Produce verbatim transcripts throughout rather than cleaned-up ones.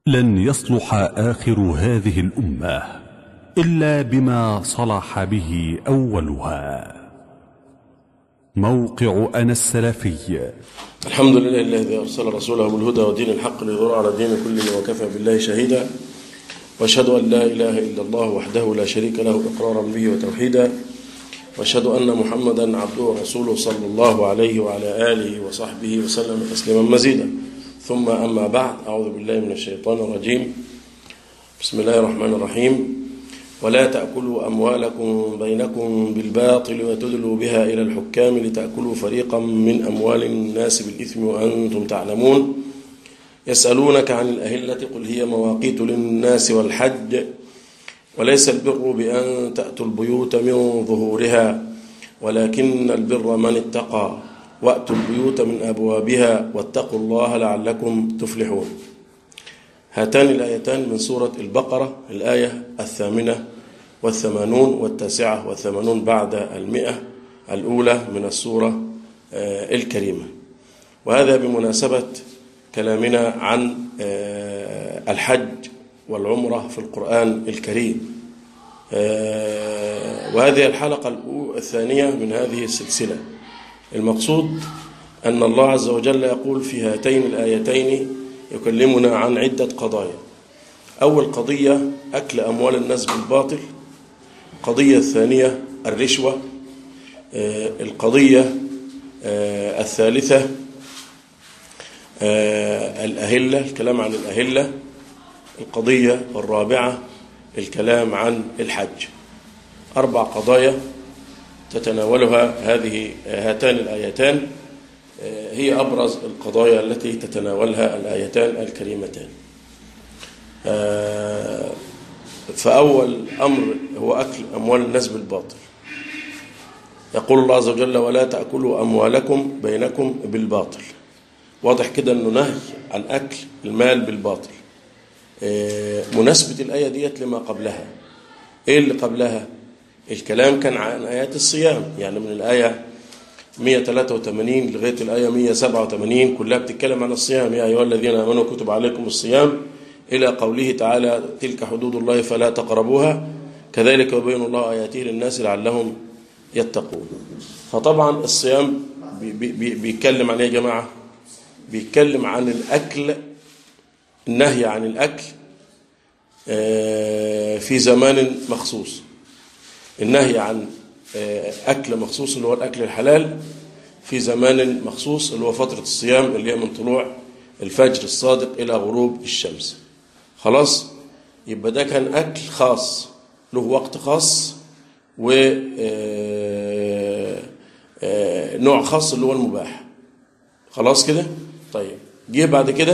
لن يصلح آخر هذه الأمة إلا بما صلح به أولها. موقع أنا السلفي. الحمد لله الذي أرسل رسوله بالهدى ودين الحق ليظهره على الدين كله وكفى بالله شهيدا، وأشهد أن لا إله إلا الله وحده لا شريك له إقرارا به وتوحيدا، وأشهد أن محمدا عبده ورسوله صلى الله عليه وعلى آله وصحبه وسلم تسليما مزيدا. ثم أما بعد، أعوذ بالله من الشيطان الرجيم. بسم الله الرحمن الرحيم. ولا تأكلوا أموالكم بينكم بالباطل وتدلوا بها إلى الحكام لتأكلوا فريقا من أموال الناس بالإثم وأنتم تعلمون. يسألونك عن الأهلة قل هي مواقيت للناس والحج وليس البر بأن تأتوا البيوت من ظهورها ولكن البر من اتقى وأتوا البيوت من أبوابها واتقوا الله لعلكم تفلحون. هاتان الآيتان من سورة البقرة، الآية الثامنة والثمانون والتاسعة والثمانون بعد المئة الأولى من السورة الكريمة، وهذا بمناسبة كلامنا عن الحج والعمرة في القرآن الكريم. وهذه الحلقة الثانية من هذه السلسلة. المقصود أن الله عز وجل يقول في هاتين الآيتين يكلمنا عن عدة قضايا. أول قضية أكل أموال الناس بالباطل، القضية الثانية الرشوة، القضية الثالثة الأهلة، الكلام عن الأهلة، القضية الرابعة الكلام عن الحج. أربع قضايا تتناولها هذه هاتان الآيتان، هي أبرز القضايا التي تتناولها الآيتان الكريمتان. فأول أمر هو أكل أموال الناس بالباطل. يقول الله عز وجل ولا تأكلوا أموالكم بينكم بالباطل. واضح كده أنه نهي عن أكل المال بالباطل. مناسبة الآية ديت لما قبلها. إيه اللي قبلها؟ الكلام كان عن آيات الصيام، يعني من الآية مئة وثلاثة وثمانين لغاية الآية مئة وسبعة وثمانين كلها بتتكلم عن الصيام. يا أيها الذين آمنوا كتب عليكم الصيام إلى قوله تعالى تلك حدود الله فلا تقربوها كذلك يبين الله آياته للناس لعلهم يتقون. فطبعا الصيام بي بي بيتكلم عن ايه يا جماعة؟ بيتكلم عن الأكل، النهي عن الأكل في زمان مخصوص، النهي عن أكل مخصوص اللي هو الأكل الحلال في زمان مخصوص اللي هو فترة الصيام اللي هي من طلوع الفجر الصادق إلى غروب الشمس. خلاص، يبقى ده كان أكل خاص له وقت خاص ونوع خاص اللي هو المباح. خلاص كده. طيب، جه بعد كده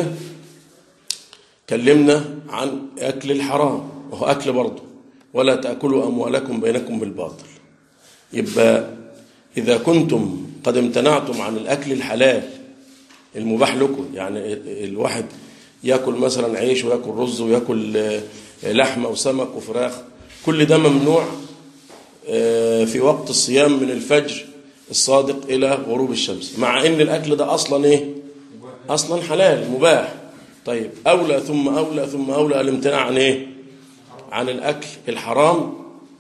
كلمنا عن أكل الحرام وهو أكل برضه، ولا تأكلوا أموالكم بينكم بالباطل. يبقى إذا كنتم قد امتنعتم عن الأكل الحلال المباح لكم، يعني الواحد يأكل مثلا عيش ويأكل رز ويأكل لحمة وسمك وفراخ، كل ده ممنوع في وقت الصيام من الفجر الصادق إلى غروب الشمس، مع إن الأكل ده أصلا إيه؟ أصلا حلال مباح. طيب، أولى ثم أولى ثم أولى الامتناع عن إيه؟ عن الأكل الحرام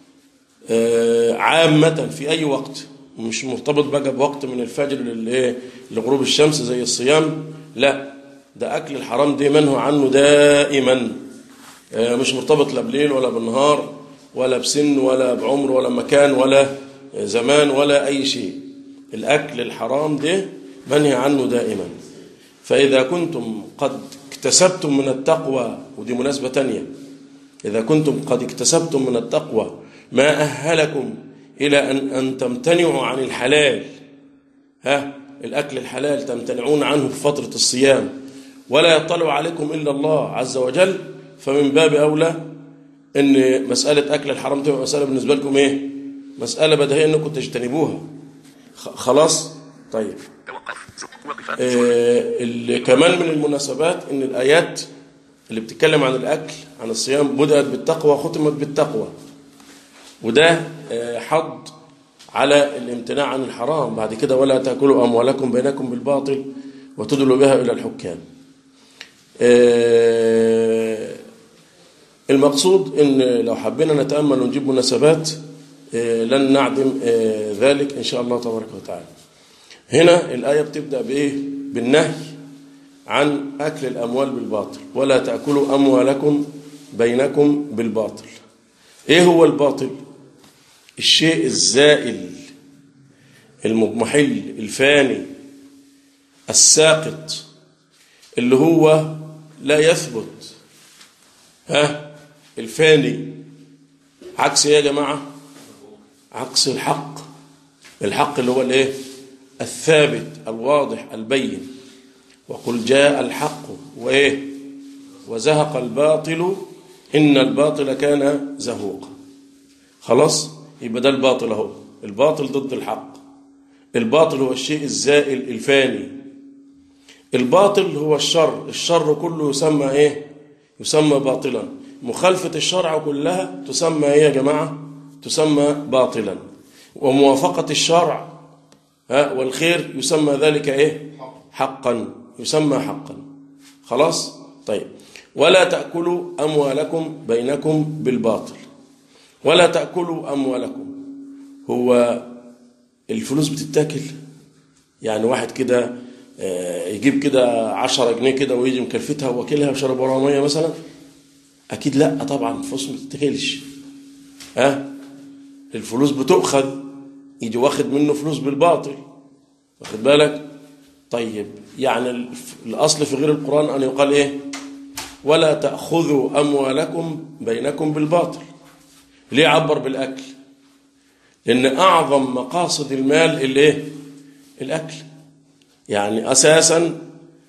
عامة في أي وقت، مش مرتبط بقى بوقت من الفجر لغروب الشمس زي الصيام. لا، ده أكل الحرام دي منهى عنه دائما، مش مرتبط لا بليل ولا بالنهار ولا بسن ولا بعمر ولا مكان ولا زمان ولا أي شيء. الأكل الحرام ده منهى عنه دائما. فإذا كنتم قد اكتسبتم من التقوى، ودي مناسبة تانية، إذا كنتم قد اكتسبتم من التقوى ما أهلكم إلى أن, أن تمتنعوا عن الحلال، ها الأكل الحلال تمتنعون عنه في فترة الصيام ولا يطلع عليكم إلا الله عز وجل، فمن باب أولى أن مسألة أكل الحرام تبقى مسألة بالنسبة لكم إيه؟ مسألة بديهية أنكم تجتنبوها. خلاص. طيب، آه كمان من المناسبات أن الآيات اللي بتتكلم عن الأكل عن الصيام بدأت بالتقوى وختمت بالتقوى، وده حض على الامتناع عن الحرام. بعد كده ولا تأكلوا أموالكم بينكم بالباطل وتدلوا بها إلى الحكام. المقصود ان لو حبينا نتأمل ونجيب مناسبات لن نعدم ذلك إن شاء الله تبارك وتعالى. هنا الآية بتبدأ بإيه؟ بالنهي عن أكل الأموال بالباطل، ولا تأكلوا أموالكم بينكم بالباطل. إيه هو الباطل؟ الشيء الزائل المضمحل الفاني الساقط اللي هو لا يثبت. ها الفاني عكس ايه يا جماعة؟ عكس الحق. الحق اللي هو الايه؟ الثابت الواضح البين. وقل جاء الحق وايه؟ وزهق الباطل ان الباطل كان زهوقا. خلاص، يبقى ده الباطل اهو. الباطل ضد الحق. الباطل هو الشيء الزائل الفاني. الباطل هو الشر. الشر كله يسمى ايه؟ يسمى باطلا. مخالفة الشرع كلها تسمى ايه يا جماعة؟ تسمى باطلا. وموافقة الشرع ها والخير يسمى ذلك ايه؟ حقا. يسمى حقا. خلاص؟ طيب، ولا تأكلوا أموالكم بينكم بالباطل. ولا تأكلوا أموالكم، هو الفلوس بتتاكل؟ يعني واحد كده يجيب كده عشرة جنيه كده ويجي مكلفتها وواكلها وشرب وراها ميه مثلا؟ اكيد لا طبعا، الفلوس ما بتتاكلش. ها الفلوس بتؤخذ، يجي واخد منه فلوس بالباطل. واخد بالك؟ طيب، يعني الاصل في غير القرآن ان يقال ايه؟ ولا تأخذوا اموالكم بينكم بالباطل. ليه عبر بالاكل؟ لان اعظم مقاصد المال الايه؟ الاكل. يعني أساسا ال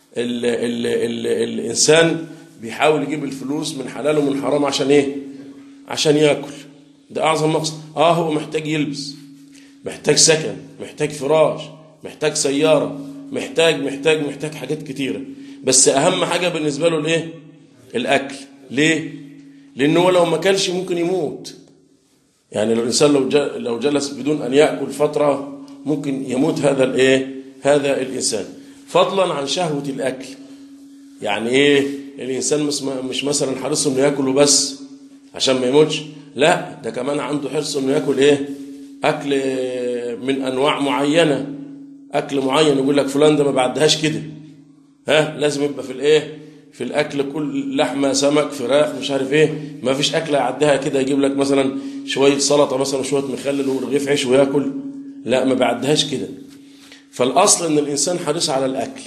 ال ال الإنسان بيحاول يجيب الفلوس من حلال ومن حرام عشان إيه؟ عشان يأكل. ده أعظم مقصد. آه هو محتاج يلبس، محتاج سكن، محتاج فراش، محتاج سيارة، محتاج محتاج محتاج حاجات كتيرة، بس أهم حاجة بالنسبة له الإيه؟ الأكل. ليه؟ لأنه لو ما كلش ممكن يموت. يعني لو الإنسان لو لو جلس بدون أن يأكل فترة ممكن يموت هذا الإيه؟ هذا الإنسان. فضلا عن شهوة الأكل. يعني إيه؟ الإنسان مش مثلا حريص إنه يأكله بس عشان ما يموتش، لا، ده كمان عنده حرص إنه يأكل إيه؟ أكل من أنواع معينة، أكل معين. يقول لك فلان ده ما بعدهاش كده. ها لازم يبقى في الإيه؟ في الأكل كل لحمة سمك فراخ مش عارف إيه. ما فيش أكلة يعدها كده يجيب لك مثلا شوية سلطة مثلا وشوية مخلل ورغيف عيش ويأكل. لا، ما بعدهاش كده. فالأصل أن الإنسان حريص على الأكل،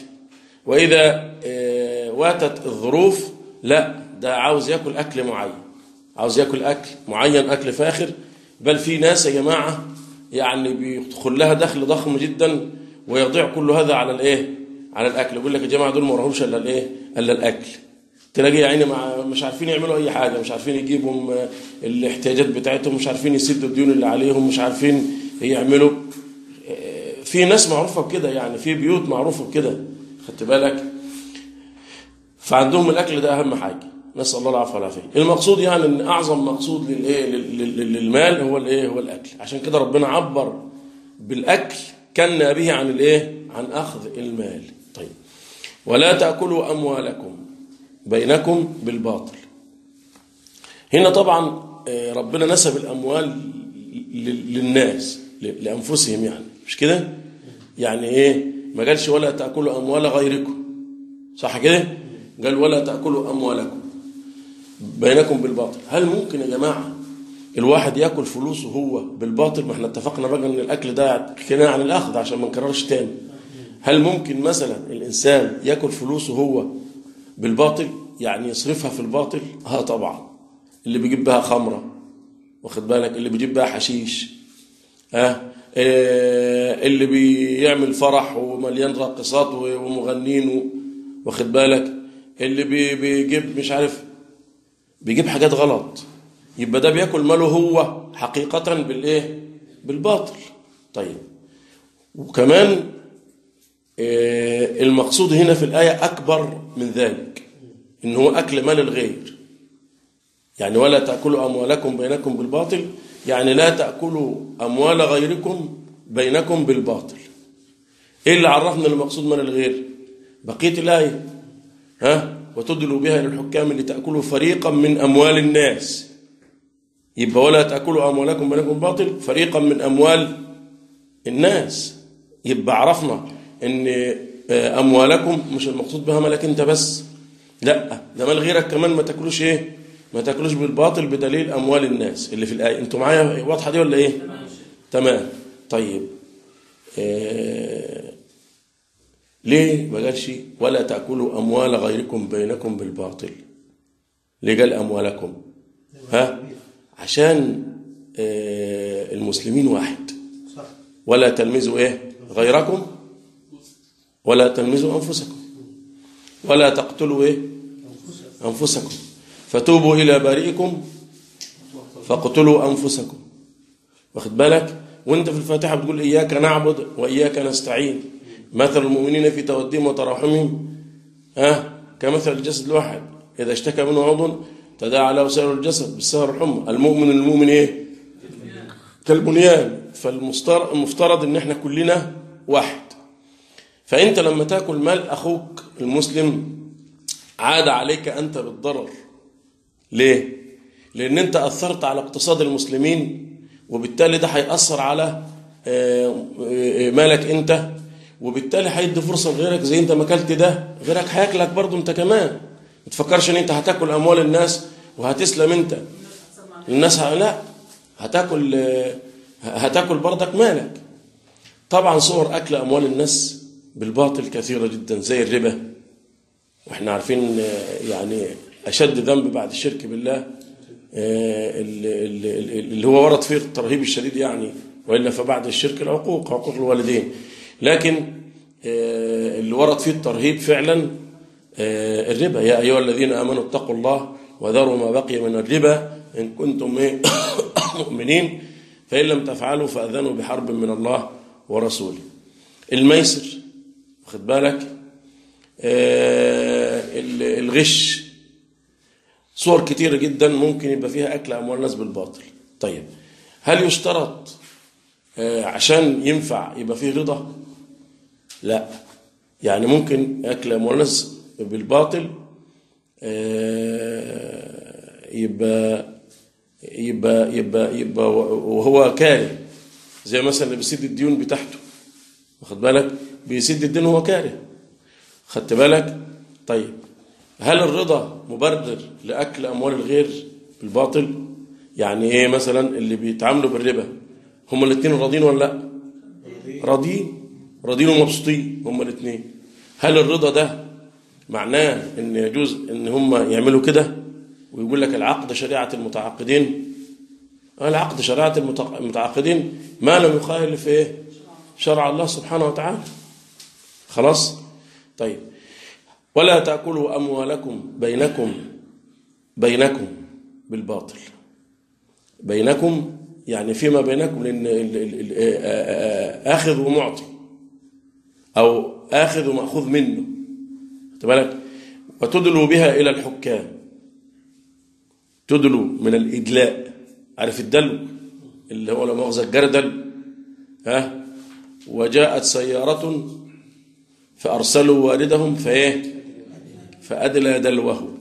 وإذا واتت الظروف لا، ده عاوز يأكل أكل معين، عاوز يأكل أكل معين، أكل فاخر. بل في ناس يا جماعة يعني بيدخل لها دخل ضخم جدا ويضيع كل هذا على الإيه؟ على الأكل. يقول لك يا جماعة دول ما وراهمش إلا الإيه؟ إلا الأكل. تلاقي يعني مش عارفين يعملوا أي حاجة، مش عارفين يجيبوا الاحتياجات بتاعتهم، مش عارفين يسدوا الديون اللي عليهم، مش عارفين يعملوا. في ناس معروفة بكده، يعني في بيوت معروفة بكده. خدت بالك؟ فعندهم الأكل ده أهم حاجة. نسأل الله العافية والعافية. المقصود يعني أن أعظم مقصود للإيه؟ للمال هو الإيه؟ هو الأكل. عشان كده ربنا عبر بالأكل كان به عن الإيه؟ عن أخذ المال. طيب، ولا تأكلوا أموالكم بينكم بالباطل. هنا طبعا ربنا نسب الأموال للناس لأنفسهم، يعني مش كده؟ يعني إيه؟ ما قالش ولا تأكلوا أموال غيركم، صح كده؟ قال ولا تأكلوا أموالكم بينكم بالباطل. هل ممكن يا جماعة الواحد يأكل فلوسه هو بالباطل؟ ما احنا اتفقنا بقى ان الأكل ده كناية عن الأخذ عشان ما نكررش تاني. هل ممكن مثلا الإنسان يأكل فلوسه هو بالباطل؟ يعني يصرفها في الباطل؟ ها طبعا. اللي بيجيب بها خمرة، واخد بالك، اللي بيجيب بها حشيش، ها اللي بيعمل فرح ومليان راقصات ومغنين، واخد بالك، اللي بيجيب مش عارف بيجيب حاجات غلط، يبقى ده بياكل ماله هو حقيقة بالايه؟ بالباطل. طيب، وكمان المقصود هنا في الآية أكبر من ذلك، إن هو أكل مال الغير. يعني ولا تأكلوا أموالكم بينكم بالباطل، يعني لا تأكلوا أموال غيركم بينكم بالباطل. إيه اللي عرفنا المقصود من الغير؟ بقية الآية. ها وتدلوا بها إلى الحكام لتأكلوا فريقا من أموال الناس. يبقى ولا تأكلوا أموالكم بينكم باطل، فريقا من أموال الناس. يبقى عرفنا إن أموالكم مش المقصود بها مالك أنت بس، لا ده مال غيرك كمان ما تأكلوش إيه؟ ما تأكلوش بالباطل بدليل أموال الناس اللي في الآية. أنتوا معايا واضحة دي ولا إيه؟ تمام. طيب إيه ليه ما قالش ولا تأكلوا أموال غيركم بينكم بالباطل؟ ليه قال أموالكم؟ ها؟ عشان إيه المسلمين واحد. ولا تلمزوا إيه؟ غيركم ولا تلمزوا أنفسكم ولا تقتلوا إيه؟ أنفسكم فتوبوا إلى بارئكم فاقتلوا أنفسكم. واخد بالك؟ وانت في الفاتحة بتقول إياك نعبد وإياك نستعين، مثل المؤمنين في توديهم وتراحمهم ها كمثل الجسد الواحد إذا اشتكى منه عضو تداعى له سائر الجسد بالسهر والحمى. المؤمن المؤمن إيه؟ كالبنيان. فالمفترض إن احنا كلنا واحد. فأنت لما تأكل مال أخوك المسلم عاد عليك أنت بالضرر. ليه؟ لأن أنت أثرت على اقتصاد المسلمين، وبالتالي ده هيأثر على مالك أنت، وبالتالي هيدي فرصة لغيرك. زي أنت ما أكلت ده غيرك هياكلك برضه أنت كمان. ما تفكرش أن أنت هتاكل أموال الناس وهتسلم أنت. الناس لا، هتاكل هتاكل برضك مالك. طبعا صور أكل أموال الناس بالباطل كثيرة جدا زي الربا، وإحنا عارفين يعني أشد ذنب بعد الشرك بالله اللي هو ورد فيه الترهيب الشديد يعني، وإلا فبعد الشرك العقوق، عقوق الوالدين. لكن اللي ورد فيه الترهيب فعلا الربا. يا أيها الذين آمنوا اتقوا الله وذروا ما بقي من الربا إن كنتم مؤمنين فإن لم تفعلوا فأذنوا بحرب من الله ورسوله. الميسر، واخد بالك، الغش، صور كتيرة جدا ممكن يبقى فيها أكل أموال الناس بالباطل. طيب هل يشترط عشان ينفع يبقى فيه رضا؟ لا. يعني ممكن أكل أموال الناس بالباطل يبقى يبقى يبقى يبقى وهو كاره، زي مثلا اللي بيسد الديون بتاعته، واخد بالك، بيسد الدين وهو كاره، خدت بالك. طيب هل الرضا مبرر لأكل أموال الغير بالباطل؟ يعني إيه مثلا اللي بيتعاملوا بالربا هم الاثنين راضين ولا لا؟ راضين، راضين ومبسوطين هم الاثنين. هل الرضا ده معناه ان يجوز ان هم يعملوا كده ويقول لك العقد شريعة المتعاقدين؟ العقد شريعة المتعاقدين ما لم يخالف ايه؟ شرع الله سبحانه وتعالى. خلاص. طيب ولا تأكلوا أموالكم بينكم بينكم بالباطل. بينكم يعني فيما بينكم، لأن آخذ ومعطي أو آخذ ومأخوذ منه، بالك. وتدلوا بها إلى الحكام. تدلوا من الإدلاء، عارف الدلو اللي هو لما أخذ الجردل، ها، وجاءت سيارة فأرسلوا والدهم فإيه فأدلى دلوه.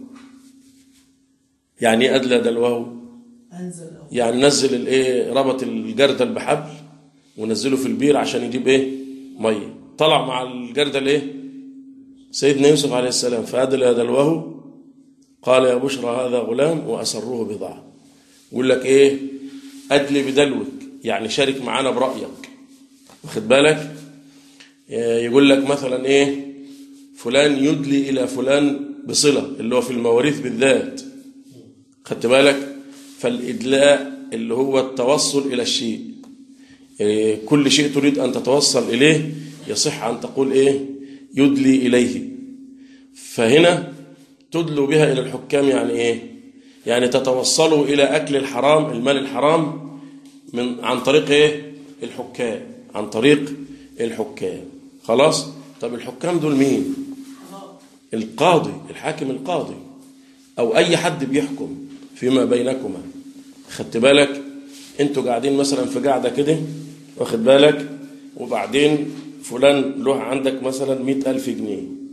يعني أدلى دلوه يعني نزل الايه، ربط الجردل بحبل ونزله في البير عشان يجيب ايه ميه. طلع مع الجردل ايه سيدنا يوسف عليه السلام فأدلى دلوه قال يا بشرى هذا غلام وأسروه بضاعة. يقول لك ايه أدلي بدلوك، يعني شارك معانا برأيك، واخد بالك. يقول لك مثلا ايه فلان يدلي إلى فلان بصلة، اللي هو في المواريث بالذات، خدت بالك. فالإدلاء اللي هو التوصل إلى الشيء، كل شيء تريد أن تتوصل إليه يصح أن تقول إيه يدلي إليه. فهنا تدلوا بها إلى الحكام يعني إيه؟ يعني تتوصلوا إلى أكل الحرام، المال الحرام، من عن طريق إيه الحكام، عن طريق الحكام. خلاص. طب الحكام دول مين؟ القاضي، الحاكم القاضي، أو أي حد بيحكم فيما بينكما. خدت بالك. انتوا قاعدين مثلا في قاعدة كده، واخد بالك، وبعدين فلان له عندك مثلا مئة ألف جنيه،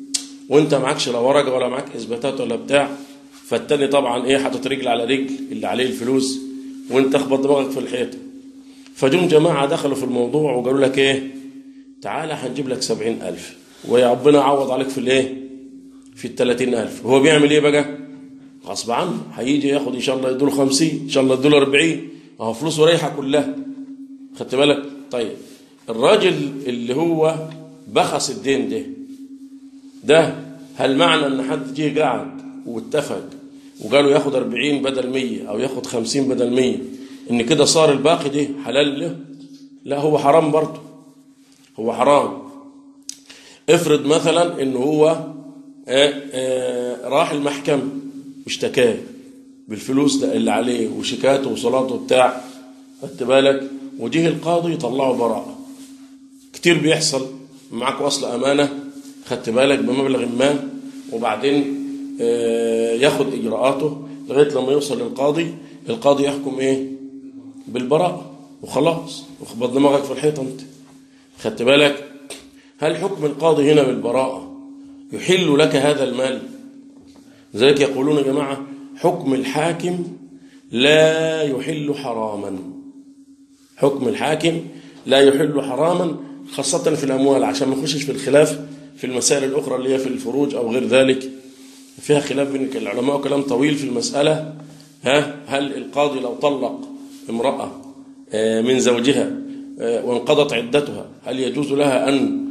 وانت معكش لا ورقه ولا معاك اثباتات ولا بتاع، فالتاني طبعا ايه حاطط رجل على رجل اللي عليه الفلوس وانت اخبط دماغك في الحيطه. فجم جماعه دخلوا في الموضوع وقالوا لك ايه، تعالى هنجيب لك سبعين ألف ويا ربنا يعوض عليك في الايه، في الثلاثين ألف. هو بيعمل ايه بقى؟ غصب عنه هيجي ياخد ان شاء الله يدوله خمسين، ان شاء الله يدوله أربعين، اهو فلوسه رايحه كلها. خدت بالك؟ طيب الراجل اللي هو بخس الدين ده ده هل معنى ان حد جه قاعد واتفق وقالوا ياخد أربعين بدل مية او ياخد خمسين بدل مية ان كده صار الباقي ده حلال له؟ لا، هو حرام برضه، هو حرام. افرض مثلا ان هو آآ آآ راح المحكمة واشتكاه بالفلوس ده اللي عليه وشيكاته وصلاته بتاع، خدت بالك، وجه القاضي يطلعه براءة. كتير بيحصل معك وصل أمانة، خدت بالك، بمبلغ ما، وبعدين ياخد إجراءاته لغاية لما يوصل للقاضي، القاضي يحكم إيه؟ بالبراءة وخلاص، وخبط دماغك في الحيطة أنت. خدت بالك؟ هل حكم القاضي هنا بالبراءة يحل لك هذا المال؟ لذلك يقولون يا جماعة حكم الحاكم لا يحل حراما، حكم الحاكم لا يحل حراما، خاصة في الأموال، عشان ما نخشش في الخلاف في المسائل الأخرى اللي هي في الفروج أو غير ذلك، فيها خلاف بين العلماء وكلام طويل في المسألة. ها هل القاضي لو طلق امرأة من زوجها وانقضت عدتها هل يجوز لها أن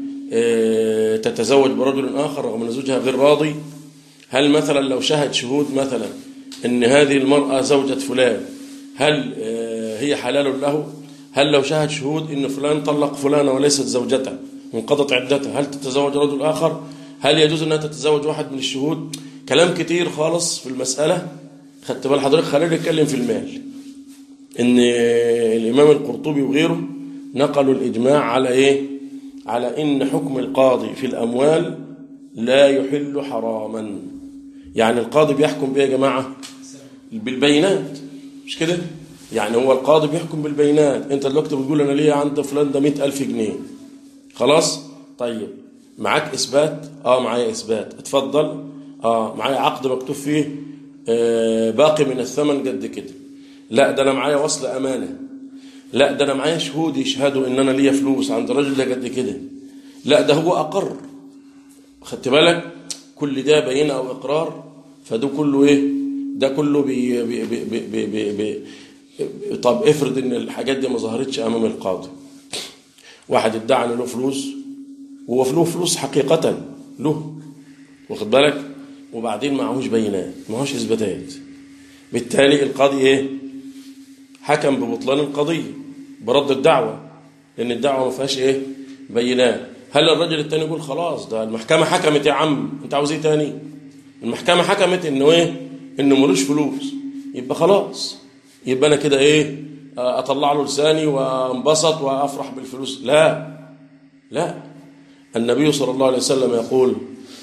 تتزوج برجل آخر رغم أن زوجها غير راضي؟ هل مثلا لو شهد شهود مثلا أن هذه المرأة زوجة فلان هل هي حلال له؟ هل لو شهد شهود أن فلان طلق فلانة وليست زوجته وانقضت عدتها هل تتزوج رجل آخر؟ هل يجوز أنها تتزوج واحد من الشهود؟ كلام كتير خالص في المسألة. خدت بال حضرتك؟ خلينا نتكلم في المال. ان الامام القرطبي وغيره نقلوا الاجماع على ايه؟ على ان حكم القاضي في الاموال لا يحل حراما. يعني القاضي بيحكم بايه يا جماعه؟ بالبينات، مش كده؟ يعني هو القاضي بيحكم بالبينات. انت دلوقتي بتقول انا ليا عند فلان ده مئة ألف جنيه، خلاص؟ طيب معاك اثبات؟ اه معايا اثبات. اتفضل. اه معايا عقد مكتوب فيه آه باقي من الثمن قد كده. لا ده انا معايا وصل امانه. لا ده انا معايا شهود يشهدوا ان انا ليا فلوس عند الراجل ده قد كده. لا ده هو اقر. خدت بالك؟ كل ده بينه او اقرار، فده كله ايه؟ ده كله بي بي بي بي بي بي بي طب افرض ان الحاجات دي ما ظهرتش امام القاضي. واحد ادعى ان له فلوس وهو له فلوس حقيقه له، واخد بالك، وبعدين معهوش بينات، معهوش اثباتات. بالتالي القاضي ايه؟ حكم ببطلان القضيه برد الدعوه، لان الدعوه ما فيهاش ايه؟ بينات. هل الرجل الثاني يقول خلاص ده المحكمه حكمت يا عم انت عاوز ايه تاني؟ المحكمه حكمت انه ايه؟ انه ملوش فلوس، يبقى خلاص، يبقى انا كده ايه؟ اطلع له لساني وانبسط وافرح بالفلوس؟ لا لا. النبي صلى الله عليه وسلم يقول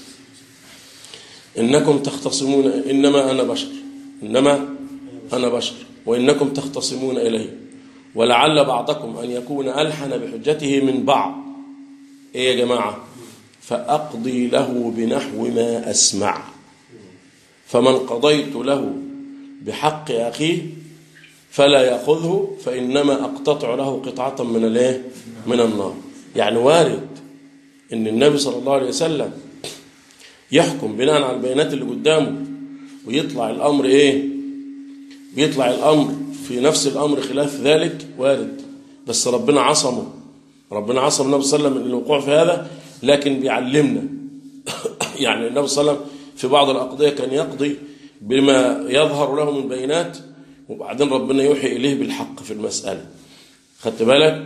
إنكم تختصمون، إنما أنا بشر، إنما أنا بشر وإنكم تختصمون إلي ولعل بعضكم أن يكون ألحن بحجته من بعض. إيه يا جماعة؟ فأقضي له بنحو ما أسمع، فمن قضيت له بحق أخيه فلا يأخذه فإنما أقتطع له قطعة من الايه؟ من النار. يعني وارد إن النبي صلى الله عليه وسلم يحكم بناء على البيانات اللي قدامه ويطلع الأمر إيه؟ بيطلع الأمر في نفس الأمر خلاف ذلك، وارد. بس ربنا عصمه، ربنا عصم النبي صلى الله عليه وسلم من الوقوع في هذا، لكن بيعلمنا. يعني النبي صلى الله عليه وسلم في بعض الأقضية كان يقضي بما يظهر له من بينات، وبعدين ربنا يوحي إليه بالحق في المسألة. خدت بالك؟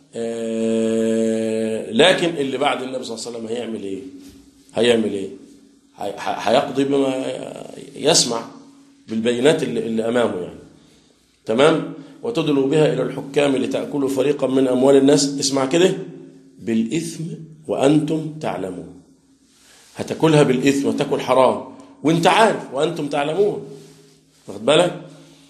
آه لكن اللي بعد النبي صلى الله عليه وسلم هيعمل إيه؟ هيعمل إيه؟ هيقضي بما يسمع بالبينات اللي, اللي أمامه يعني. تمام؟ وتدلوا بها إلى الحكام لتأكلوا فريقا من أموال الناس، اسمع كده، بالإثم وأنتم تعلمون. هتأكلها بالإثم وتأكل حرام وانت عارف وأنتم تعلمون. واخد بالك؟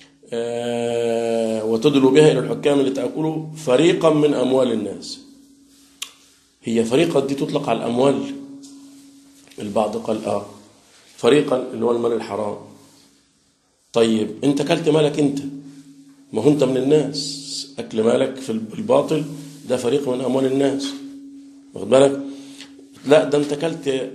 آه وتدلوا بها إلى الحكام لتأكلوا فريقا من أموال الناس. هي فريقة دي تطلق على الأموال؟ البعض قال آه فريقا اللي هو المال الحرام. طيب أنت كلت مالك أنت، ما هو أنت من الناس، أكل مالك في الباطل ده فريق من أموال الناس، واخد بالك؟ لا ده أنت كلت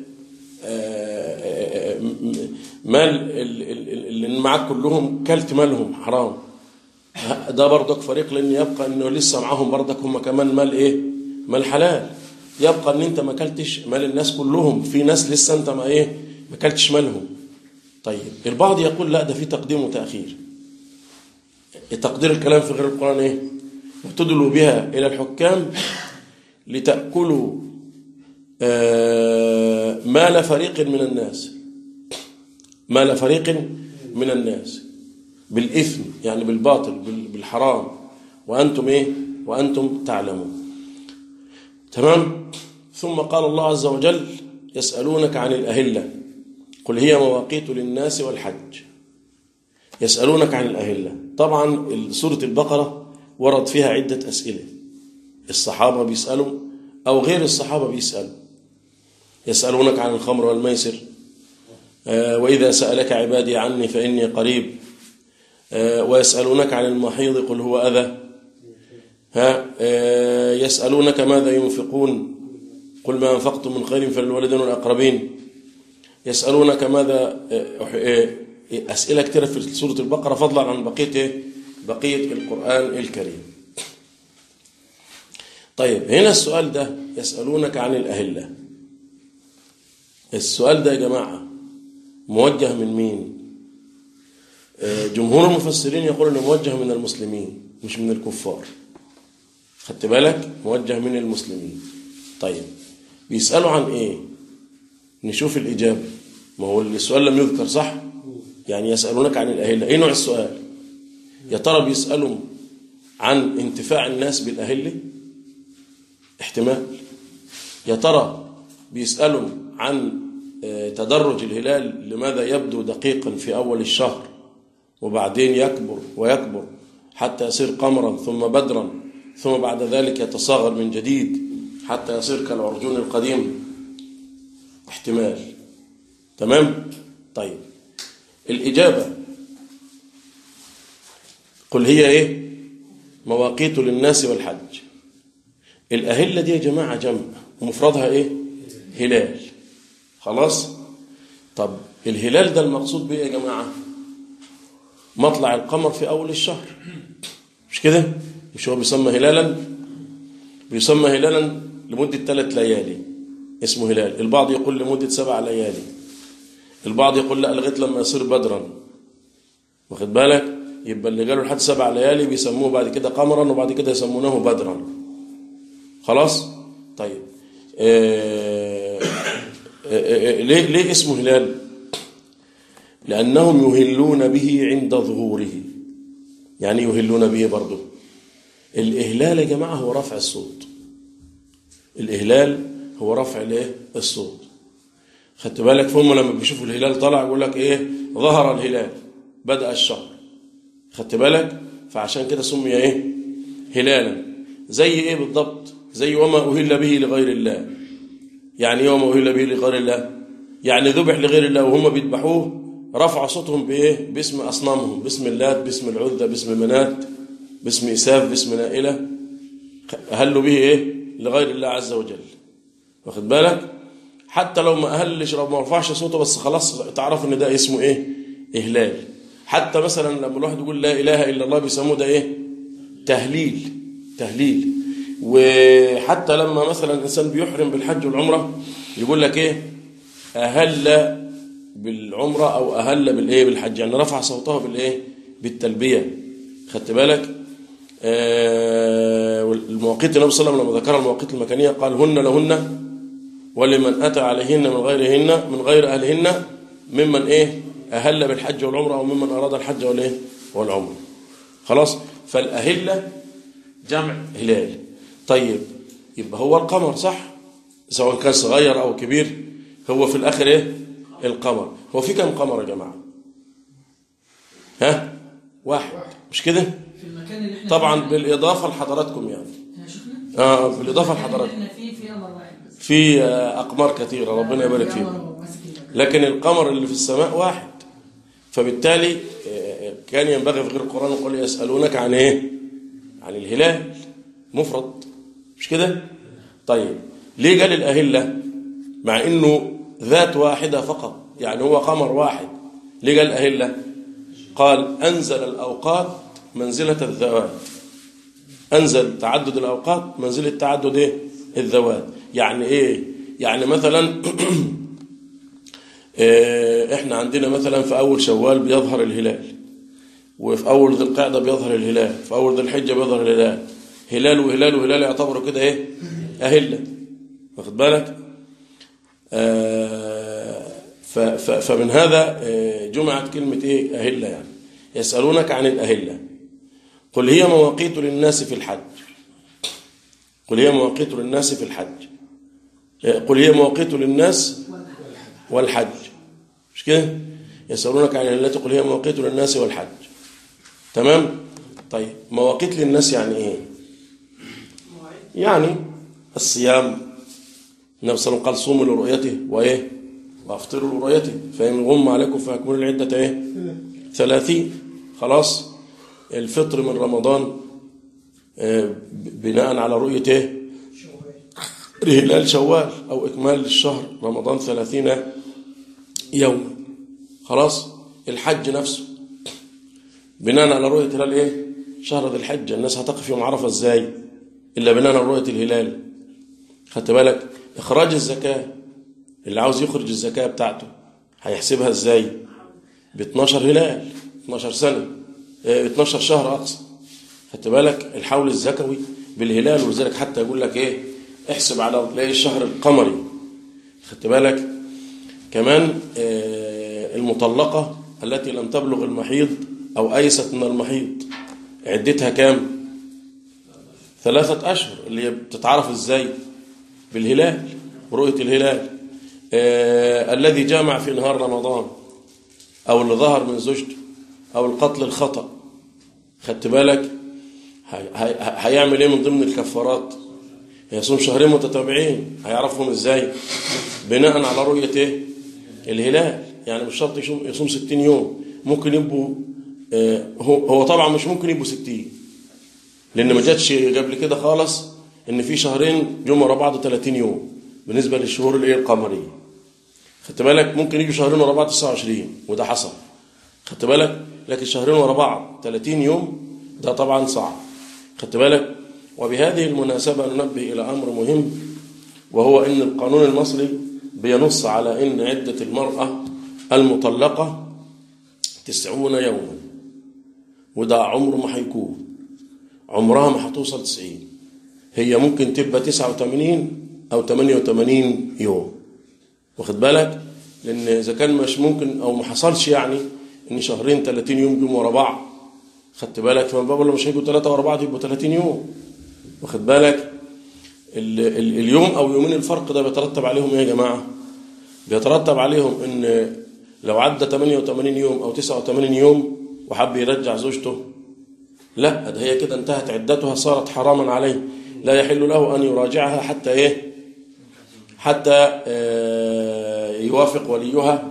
مال اللي معاك كلهم، كلت مالهم حرام، ده برضك فريق، لأن يبقى أنه لسه معاهم برضك هم كمان مال إيه؟ مال حلال. يبقى أن أنت ما كلتش مال الناس كلهم، في ناس لسه أنت ما إيه؟ ما كلتش مالهم. طيب البعض يقول لا ده في تقديم وتأخير. تقدير الكلام في غير القرآن إيه؟ وتدلوا بها إلى الحكام لتأكلوا آه مال فريق من الناس، مال فريق من الناس بالإثم، يعني بالباطل بالحرام، وأنتم إيه؟ وأنتم تعلمون. تمام؟ ثم قال الله عز وجل يسألونك عن الأهلة قل هي مواقيت للناس والحج. يسألونك عن الأهلة، طبعا سورة البقرة ورد فيها عدة أسئلة، الصحابة بيسألوا أو غير الصحابة بيسألوا. يسألونك عن الخمر والميسر، آه وإذا سألك عبادي عني فإني قريب، آه ويسألونك عن المحيض قل هو أذى، ها آه يسألونك ماذا ينفقون قل ما أنفقتم من خير فللوالدين والأقربين. يسألونك ماذا آه أسئلة كثيرة في سورة البقرة فضلا عن بقية بقية القرآن الكريم. طيب هنا السؤال ده يسألونك عن الأهلة، السؤال ده يا جماعة موجه من مين؟ جمهور المفسرين يقول انه موجه من المسلمين مش من الكفار، خدت بالك؟ موجه من المسلمين. طيب بيسألوا عن ايه؟ نشوف الإجابة، ما هو السؤال لم يذكر صح؟ يعني يسألونك عن الأهلة، ايه نوع السؤال؟ يا ترى بيسألوا عن انتفاع الناس بالأهلة؟ احتمال. يا ترى بيسألوا عن تدرج الهلال لماذا يبدو دقيقا في أول الشهر وبعدين يكبر ويكبر حتى يصير قمرا ثم بدرا ثم بعد ذلك يتصاغر من جديد حتى يصير كالعرجون القديم؟ احتمال. تمام؟ طيب الإجابة قل هي ايه؟ مواقيت للناس والحج. الأهلة دي يا جماعة جمع ومفردها ايه؟ هلال. خلاص؟ طب الهلال ده المقصود بيه يا جماعة مطلع القمر في أول الشهر، مش كده؟ مش هو بيسمى هلالا؟ بيسمى هلالا لمدة ثلاث ليالي اسمه هلال، البعض يقول لمدة سبع ليالي، البعض يقول لا لغاية لما يصير بدرا، واخد بالك؟ يبقى اللي قالوا لحد سبع ليالي بيسموه بعد كده قمرا وبعد كده يسمونه بدرا. خلاص؟ طيب آه آه آه ليه ليه اسمه هلال؟ لأنهم يهلون به عند ظهوره. يعني يهلون به برضه الإهلال يا جماعة هو رفع الصوت، الإهلال هو رفع الايه؟ الصوت. خدت بالك؟ فهم لما بيشوفوا الهلال طلع يقول لك ايه؟ ظهر الهلال بدأ الشهر، خدت بالك؟ فعشان كده سمي ايه؟ هلالا. زي ايه بالضبط؟ زي وما أهل به لغير الله. يعني ايه وما أهل به لغير الله؟ يعني ذبح لغير الله وهم بيذبحوه رفع صوتهم بايه؟ باسم اصنامهم، باسم اللات، باسم العزى، باسم منات، باسم إساف، باسم نائلة، أهلوا به ايه؟ لغير الله عز وجل، واخد بالك؟ حتى لو ما أهلش لو ما رفعش صوته بس خلاص تعرف ان ده اسمه ايه؟ إهلال. حتى مثلا لما الواحد يقول لا إله إلا الله بيسموه ده ايه؟ تهليل، تهليل. وحتى لما مثلا الإنسان بيحرم بالحج والعمرة يقول لك ايه؟ أهل بالعمرة أو أهل بالإيه؟ بالحج، يعني رفع صوته بالإيه؟ بالتلبية، خدت بالك؟ آه المواقيت النبي صلى الله عليه وسلم لما ذكر المواقيت المكانية قال هن لهن ولمن أتى عليهن من غيرهن من غير أهلهن ممن إيه؟ أهل بالحج والعمرة أو ممن أراد الحج والإيه؟ والعمرة. خلاص؟ فالأهلة جمع هلال. طيب يبقى هو القمر صح؟ سواء كان صغير أو كبير هو في الآخر إيه؟ القمر. هو في كم قمر يا جماعة؟ ها؟ واحد، مش كده؟ في المكان اللي احنا طبعا بالإضافة لحضراتكم يعني آه بالإضافة لحضراتكم احنا فيه في قمر واحد بس. في أقمار كثيرة ربنا يبارك فيكم. لكن القمر اللي في السماء واحد. فبالتالي كان ينبغي في غير القرآن يقول يسألونك عن ايه؟ عن الهلال، مفرد مش كده؟ طيب ليه قال الأهلة مع انه ذات واحدة فقط، يعني هو قمر واحد؟ ليه قال الأهلة؟ قال أنزل الأوقات منزلة الذوات، أنزل تعدد الأوقات منزلة تعدد إيه؟ الذوات. يعني إيه؟ يعني مثلا إحنا عندنا مثلا في أول شوال بيظهر الهلال، وفي أول ذي القعدة بيظهر الهلال، في أول ذي الحجة بيظهر الهلال، هلال وهلال وهلال يعتبروا كده إيه؟ أهلة، واخد بالك؟ فمن هذا جمعت كلمة إيه؟ أهلة. يعني يسألونك عن الأهلة قل هي مواقيت للناس في الحج، قل هي مواقيت للناس في الحج، قل هي مواقيت للناس والحج، مش كده؟ يسألونك عن التي قل هي مواقيت للناس والحج. تمام؟ طيب مواقيت للناس يعني ايه؟ يعني الصيام، النبي صلى الله عليه وسلم قال صوموا لرؤيته وايه؟ وافطروا لرؤيته، فإن غم عليكم فاكملوا العدة ايه؟ ثلاثين. خلاص. الفطر من رمضان بناء على رؤية ايه؟ هلال شوال او اكمال الشهر رمضان ثلاثين يوم. خلاص. الحج نفسه بناء على رؤية هلال ايه؟ شهر ذي الحجة. الناس هتقف يوم عرفة ازاي الا بناء على رؤية الهلال؟ خدت بالك؟ اخراج الزكاة، اللي عاوز يخرج الزكاة بتاعته هيحسبها ازاي؟ ب اتناشر هلال، اتناشر سنة، اتناشر شهر اقصى. خدت بالك؟ الحول الزكوي بالهلال، ولذلك حتى يقول لك ايه؟ احسب على تلاقي الشهر القمري. خدت بالك؟ كمان المطلقة التي لم تبلغ المحيض او ايست من المحيض عدتها كام؟ ثلاثة اشهر، اللي هي بتتعرف ازاي؟ بالهلال، برؤية الهلال. آه الذي جامع في نهار رمضان او اللي ظهر من زوجته او القتل الخطأ، خدت بالك؟ هيعمل ايه من ضمن الكفارات؟ يصوم شهرين متتابعين. هيعرفهم ازاي؟ بناء على رؤية ايه؟ الهلال. يعني مش شرط يصوم ستين يوم، ممكن يبقوا آه هو طبعا مش ممكن يبقوا ستين، لان ما جاتش قبل كده خالص ان في شهرين يوم ورا بعض ثلاثين يوم بالنسبه للشهور الايه القمريه. خدت بالك؟ ممكن يجوا شهرين ورا بعض تسعة وعشرين وده حصل. خدت بالك؟ لكن شهرين ورا بعض ثلاثين يوم ده طبعا صعب. خدت بالك؟ وبهذه المناسبة ننبه إلى أمر مهم، وهو أن القانون المصري بينص على أن عدة المرأة المطلقة تسعون يوما، وده عمر ما هيكون، عمرها ما هتوصل تسعين، هي ممكن تبقى تسعة وثمانين أو ثمانية وثمانين يوم. واخد بالك؟ لأن إذا كان مش ممكن أو ما حصلش يعني إن شهرين ثلاثين يوم يوم ورا بعض، خدت بالك؟ فما بقول مش هيجوا ثلاثة ورا بعض يبقوا ثلاثين يوم. واخد بالك؟ ال ال اليوم أو يومين الفرق ده بيترتب عليهم إيه يا جماعة؟ بيترتب عليهم إن لو عدى ثمانية وثمانين يوم أو تسعة وثمانين يوم وحب يرجع زوجته، لا، ده هي كده انتهت عدتها، صارت حراما عليه، لا يحل له أن يراجعها حتى إيه؟ حتى يوافق وليها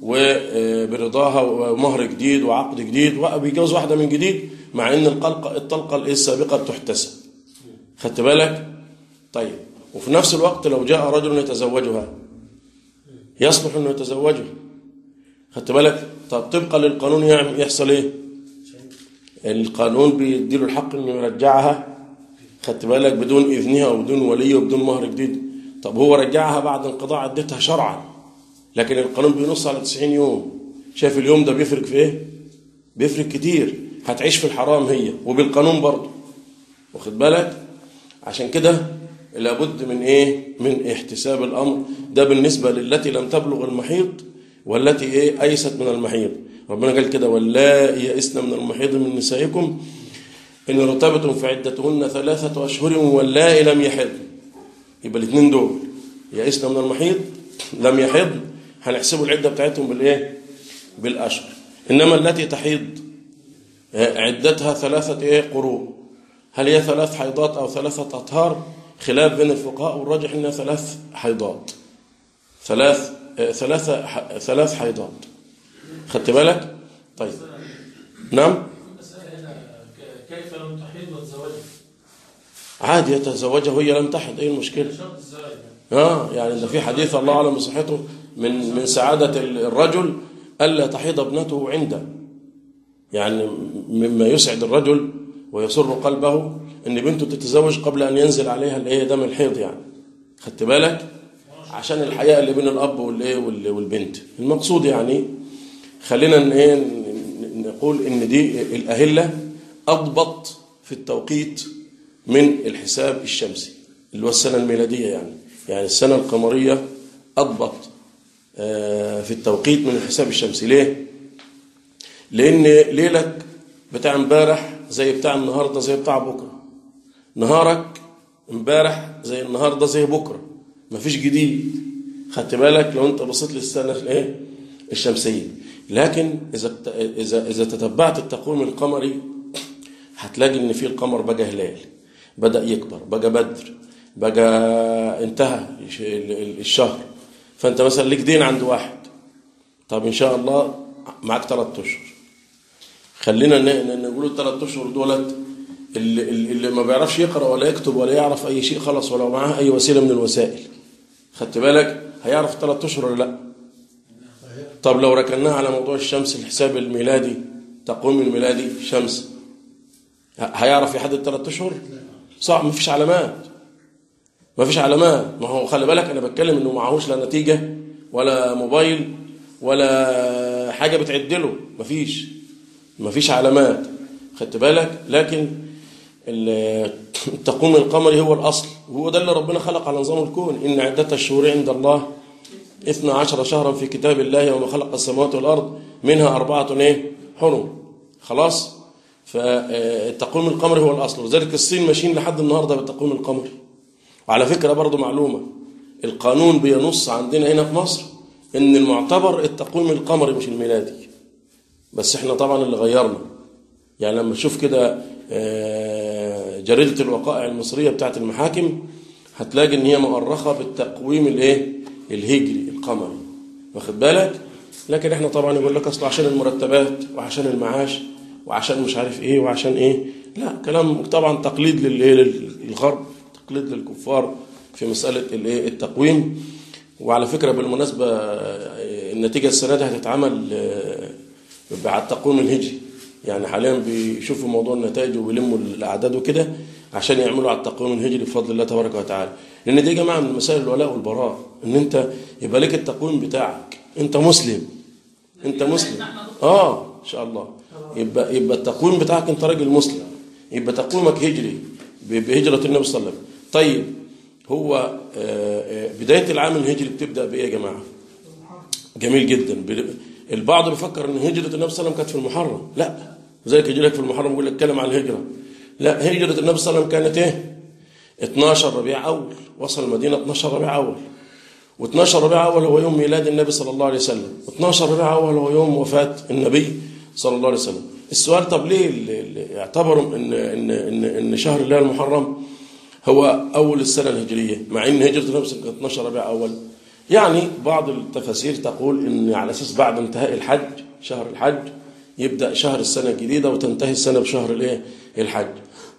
وبرضاها ومهر جديد وعقد جديد وبيجوز واحدة من جديد، مع ان الطلقة الطلقة السابقة بتحتسب. خدت بالك؟ طيب، وفي نفس الوقت لو جاء رجل يتزوجها يصلح انه يتزوجها. خدت بالك؟ طب طبقا للقانون يعني يحصل ايه؟ القانون بيديله الحق انه يرجعها، خدت بالك؟ بدون اذنها وبدون ولي وبدون مهر جديد. طب هو رجعها بعد انقضاء عدتها شرعا، لكن القانون بينص على تسعين يوم. شايف اليوم ده بيفرق في ايه؟ بيفرق كتير. هتعيش في الحرام هي وبالقانون برضه. واخد بالك؟ عشان كده لابد من ايه؟ من احتساب الامر ده بالنسبه للتي لم تبلغ المحيض والتي ايه؟ ايست من المحيض. ربنا قال كده: واللائي يئسن من المحيض من نسائكم ان ارتبتم فعدتهن ثلاثه اشهر واللائي لم يحضن. يبقى الاثنين دول يئسن من المحيض لم يحضن هنحسبوا العده بتاعتهم بالايه؟ بالاشهر. انما التي تحيض عدتها ثلاثه ايه؟ قروء. هل هي ثلاث حيضات او ثلاثه اطهار؟ خلاف بين الفقهاء، والراجح انها ثلاث حيضات، ثلاث ثلاثة ثلاث حيضات. خدت بالك؟ طيب نعم. كيف لم تحيض وتزوجها؟ عادي يتزوجها وهي لم تحض، ايه المشكلة؟ اه يعني ده في حديث الله اعلم بصحته من من سعادة الرجل الا تحيض ابنته عنده، يعني مما يسعد الرجل ويسر قلبه ان بنته تتزوج قبل ان ينزل عليها الايه دم الحيض يعني. خدت بالك؟ عشان الحياء اللي بين الاب والايه والبنت. المقصود يعني خلينا ايه نقول ان دي الاهله اضبط في التوقيت من الحساب الشمسي اللي هو السنه الميلاديه، يعني يعني السنه القمريه اضبط في التوقيت من الحساب الشمسي. ليه؟ لان ليلك بتاع امبارح زي بتاع النهارده زي بتاع بكره، نهارك امبارح زي النهارده زي بكره، مفيش جديد. خدت بالك؟ لو انت بصيت للسنه الايه الشمسيه. لكن اذا اذا اذا تتبعت التقويم القمري هتلاقي ان في القمر بقى هلال، بدا يكبر، بقى بدر، بقى انتهى الشهر. فانت مثلا ليك دين عند واحد، طب ان شاء الله معاك ثلاث اشهر، خلينا نقول الثلاث اشهر دولت اللي, اللي ما بيعرفش يقرا ولا يكتب ولا يعرف اي شيء خلاص، ولو معاه اي وسيله من الوسائل، خدت بالك؟ هيعرف ثلاث اشهر ولا لا؟ طب لو ركناها على موضوع الشمس، الحساب الميلادي، تقويم الميلادي شمس، هيعرف يحدد ثلاث اشهر؟ صعب، ما فيش علامات، ما فيش علامات. ما هو خلي بالك انا بتكلم انه معهوش لا نتيجه ولا موبايل ولا حاجه بتعدله، ما فيش ما فيش علامات، خدت بالك؟ لكن التقويم القمري هو الاصل، وهو ده اللي ربنا خلق على نظام الكون. ان عده الشهور عند الله اثنا عشر شهرا في كتاب الله يوم خلق السماوات والارض منها اربعه ايه حرم. خلاص؟ فالتقويم القمري هو الاصل، وذلك الصين ماشيين لحد النهارده بالتقويم القمري. وعلى فكره برضو معلومه، القانون بينص عندنا هنا في مصر ان المعتبر التقويم القمري مش الميلادي، بس احنا طبعا اللي غيرنا. يعني لما تشوف كده جريدة الوقائع المصرية بتاعت المحاكم هتلاقي ان هي مؤرخة بالتقويم الايه الهجري القمري، واخد بالك؟ لكن احنا طبعا يقول لك اصل عشان المرتبات وعشان المعاش وعشان مش عارف ايه وعشان ايه. لا، كلام طبعا تقليد للغرب، تقليد للكفار في مسألة الايه التقويم. وعلى فكرة بالمناسبة النتيجة السنة دي هتتعمل على التقويم الهجري، يعني حاليا بيشوفوا موضوع النتائج وبيلموا الاعداد وكده عشان يعملوا على التقويم الهجري بفضل الله تبارك وتعالى. لان دي يا جماعه من مسائل الولاء والبراء، ان انت يبقى لك التقويم بتاعك، انت مسلم، انت مسلم اه ان شاء الله، يبقى يبقى التقويم بتاعك انت راجل مسلم، يبقى تقويمك هجري بهجره النبي صلى الله عليه وسلم. طيب هو بدايه العام الهجري بتبدا بايه يا جماعه؟ جميل جدا. البعض بيفكر ان هجره النبي صلى الله عليه وسلم كانت في المحرم، لا، زيك يجي لك في المحرم يقول لك اتكلم عن الهجره، لا، هجره النبي صلى الله عليه وسلم كانت ايه؟ اتناشر ربيع اول، وصل المدينه اتناشر ربيع اول، و12 ربيع اول هو يوم ميلاد النبي صلى الله عليه وسلم، و12 ربيع اول هو يوم وفاه النبي صلى الله عليه وسلم. السؤال طب ليه اعتبروا ان ان ان ان شهر الله المحرم هو اول السنه الهجريه مع ان هجره النبي صلى الله عليه وسلم كانت اتناشر ربيع اول؟ يعني بعض التفاسير تقول ان على اساس بعد انتهاء الحج، شهر الحج يبدا شهر السنه الجديده وتنتهي السنه بشهر الايه الحج.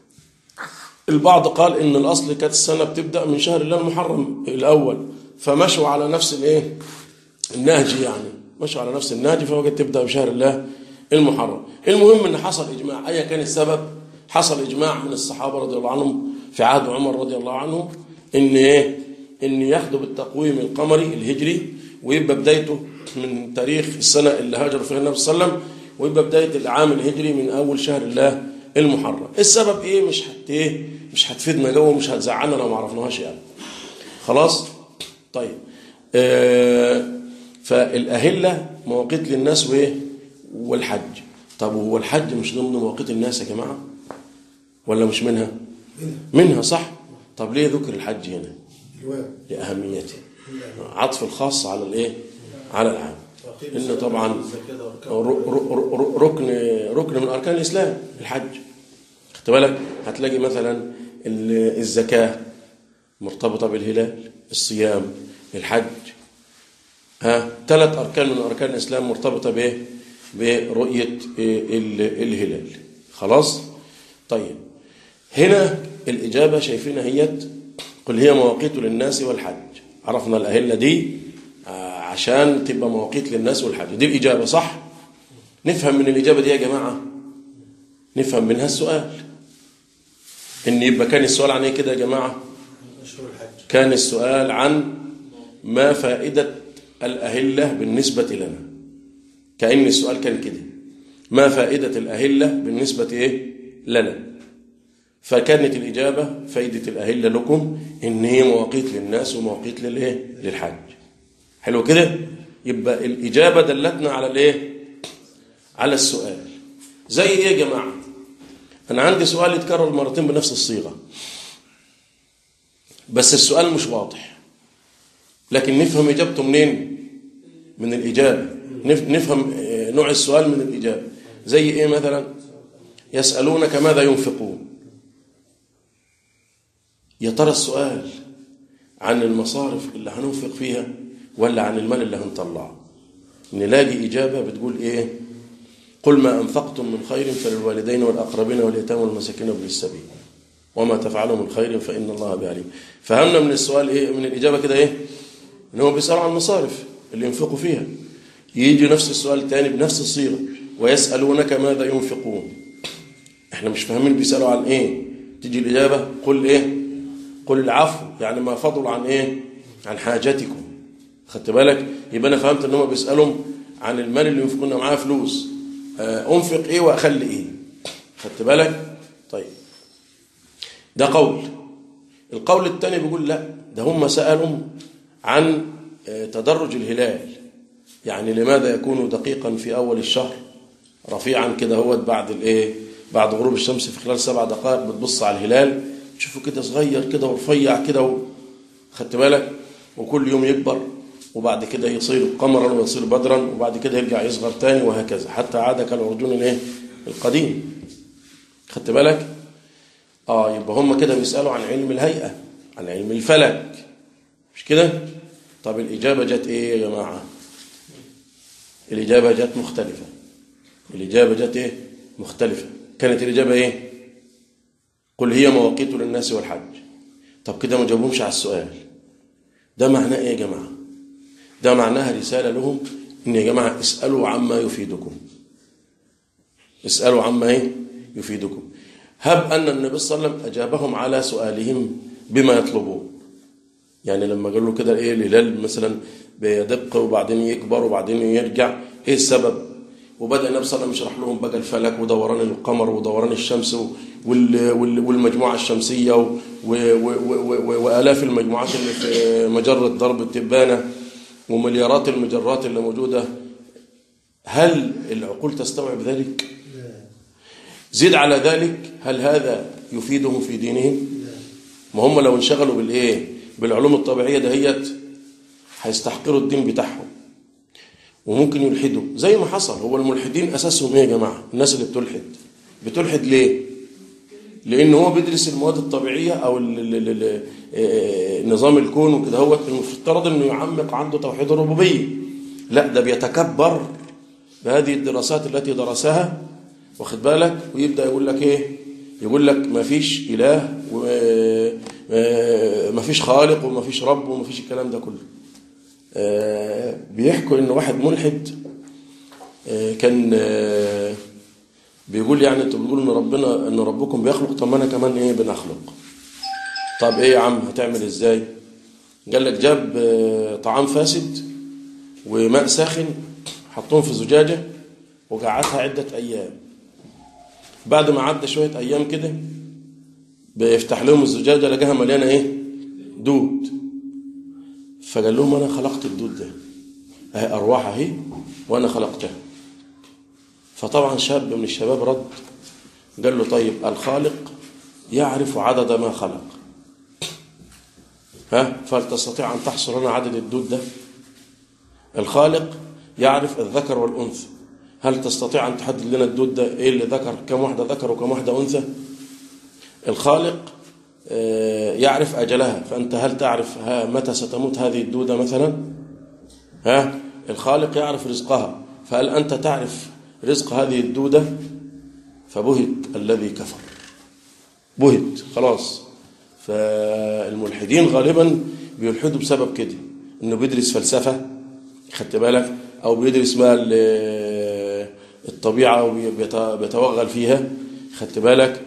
البعض قال ان الاصل كانت السنه بتبدا من شهر الله المحرم الاول، فمشوا على نفس الايه النهج، يعني مشوا على نفس النهج، فوجد تبدا بشهر الله المحرم. المهم ان حصل اجماع، ايا كان السبب، حصل اجماع من الصحابه رضي الله عنهم في عهد عمر رضي الله عنه ان ايه ان ياخدوا بالتقويم القمري الهجري، ويبقى بدايته من تاريخ السنه اللي هاجر فيها النبي صلى الله عليه وسلم، ويبقى بدايه العام الهجري من اول شهر الله المحرم. السبب ايه؟ مش حت ايه مش هتفيدنا جوه، مش هتزعلنا لو ما عرفناهاش يعني. خلاص؟ طيب آه فالاهله مواقيت للناس وايه والحج. طب وهو الحج مش ضمن مواقيت الناس يا جماعه ولا مش منها؟ منها صح. طب ليه ذكر الحج هنا؟ لأهميته، عطف الخاص على الايه على العام، انه طبعا ركن ركن من اركان الاسلام الحج. خدت بالك؟ هتلاقي مثلا الزكاه مرتبطه بالهلال، الصيام، الحج، ها ثلاث أركان من أركان الإسلام مرتبطة بإيه؟ برؤية الهلال. خلاص؟ طيب هنا الإجابة شايفينها هي قل هي مواقيت للناس والحج. عرفنا الأهلة دي عشان تبقى مواقيت للناس والحج، دي الإجابة صح؟ نفهم من الإجابة دي يا جماعة، نفهم منها السؤال، إن يبقى كان السؤال عن إيه كده يا جماعة؟ كان السؤال عن ما فائدة الأهلة بالنسبة لنا. كأن السؤال كان كده، ما فائدة الأهلة بالنسبة إيه؟ لنا. فكانت الإجابة فائدة الأهلة لكم إن هي مواقيت للناس ومواقيت للإيه؟ للحج. حلو كده؟ يبقى الإجابة دلتنا على الإيه؟ على السؤال. زي إيه يا جماعة؟ أنا عندي سؤال يتكرر مرتين بنفس الصيغة، بس السؤال مش واضح، لكن نفهم إجابته منين؟ من الإجابة. نفهم نوع السؤال من الإجابة. زي إيه مثلا؟ يسألونك ماذا ينفقون. يا ترى السؤال عن المصارف اللي هننفق فيها ولا عن المال اللي هنطلعه؟ نلاقي إجابة بتقول إيه؟ قل ما أنفقتم من خير فللوالدين والأقربين واليتامى والمساكين وابن السبيل وما تفعلوا من خير فإن الله به عليم. فهمنا من السؤال إيه؟ من الإجابة كده إيه؟ إن هو بيسألوا عن المصارف اللي ينفقوا فيها. يجي نفس السؤال تاني بنفس الصيغة، ويسألونك ماذا ينفقون. إحنا مش فاهمين بيسألوا عن إيه. تيجي الإجابة قل إيه؟ قل العفو، يعني ما فضل عن إيه؟ عن حاجتكم. خدت بالك؟ يبقى أنا فهمت إن هم بيسألهم عن المال اللي ينفقون معاه فلوس، أنفق إيه وأخلي إيه. خدت بالك؟ طيب ده قول. القول الثاني بيقول لا، ده هم سألوا عن تدرج الهلال، يعني لماذا يكون دقيقا في أول الشهر رفيعا كده هو بعد الإيه؟ بعد غروب الشمس في خلال سبع دقائق بتبص على الهلال تشوفه كده صغير كده ورفيع كده و... خدت بالك؟ وكل يوم يكبر، وبعد كده يصير قمرا ويصير بدرا، وبعد كده يرجع يصغر تاني وهكذا حتى عاد كالعرجون الايه؟ القديم. خدت بالك؟ اه يبقى هم كده بيسألوا عن علم الهيئة، عن علم الفلك، مش كده؟ طب الإجابة جت ايه يا جماعة؟ الإجابة جت مختلفة. الإجابة جت ايه؟ مختلفة. كانت الإجابة ايه؟ قل هي مواقيت للناس والحج. طب كده ما جاوبهمش على السؤال. ده معناه ايه يا جماعة؟ ده معناها رسالة لهم إن يا جماعة اسألوا عما يفيدكم. اسألوا عما ايه؟ يفيدكم. هب أن النبي صلى الله عليه وسلم أجابهم على سؤالهم بما يطلبون. يعني لما قالوا كده ايه الهلال مثلا بيدق وبعدين يكبر وبعدين يرجع، ايه السبب؟ وبدأ النبي صلى الله عليه وسلم يشرح لهم بقى الفلك ودوران القمر ودوران الشمس والمجموعة الشمسية وآلاف المجموعات اللي في مجرة درب التبانة ومليارات المجرات اللي موجودة. هل العقول تستوعب ذلك؟ زيد على ذلك، هل هذا يفيدهم في دينهم؟ ما هم لو انشغلوا بالإيه؟ بالعلوم الطبيعية دهيت هيستحقروا الدين بتاعهم وممكن يلحدوا زي ما حصل. هو الملحدين أساسهم إيه يا جماعة؟ الناس اللي بتلحد بتلحد ليه؟ لأن هو بيدرس المواد الطبيعية أو نظام الكون وكده، هو المفترض أنه يعمق عنده توحيد الربوبية. لا، ده بيتكبر بهذه الدراسات التي درسها، واخد بالك، ويبدأ يقول لك إيه؟ يقول لك ما فيش إله وما فيش خالق وما فيش رب وما فيش الكلام ده كله. بيحكوا إن واحد ملحد كان بيقول يعني انتوا بتقولوا ان ربنا ان ربكم بيخلق، طب ما انا كمان ايه بنخلق. طب ايه يا عم هتعمل ازاي؟ قال لك جاب طعام فاسد وماء ساخن حطوهم في زجاجه وقعدها عده ايام. بعد ما عدى شويه ايام كده بيفتح لهم الزجاجه لقاها مليانه ايه؟ دود. فقال لهم انا خلقت الدود ده، اهي ارواح اهي وانا خلقتها. فطبعا شاب من الشباب رد قال له طيب الخالق يعرف عدد ما خلق، ها فهل تستطيع أن تحصر لنا عدد الدود ده؟ الخالق يعرف الذكر والأنثى، هل تستطيع أن تحدد لنا الدود ده إيه اللي ذكر، كم واحدة ذكر وكم واحدة أنثى؟ الخالق يعرف أجلها، فأنت هل تعرف متى ستموت هذه الدودة مثلا؟ ها الخالق يعرف رزقها، فهل أنت تعرف رزق هذه الدودة؟ فبهت الذي كفر، بهت خلاص. فالملحدين غالبا بيلحدوا بسبب كده، انه بيدرس فلسفة، خدت بالك، او بيدرس بقى الطبيعة وبيتوغل فيها، خدت بالك،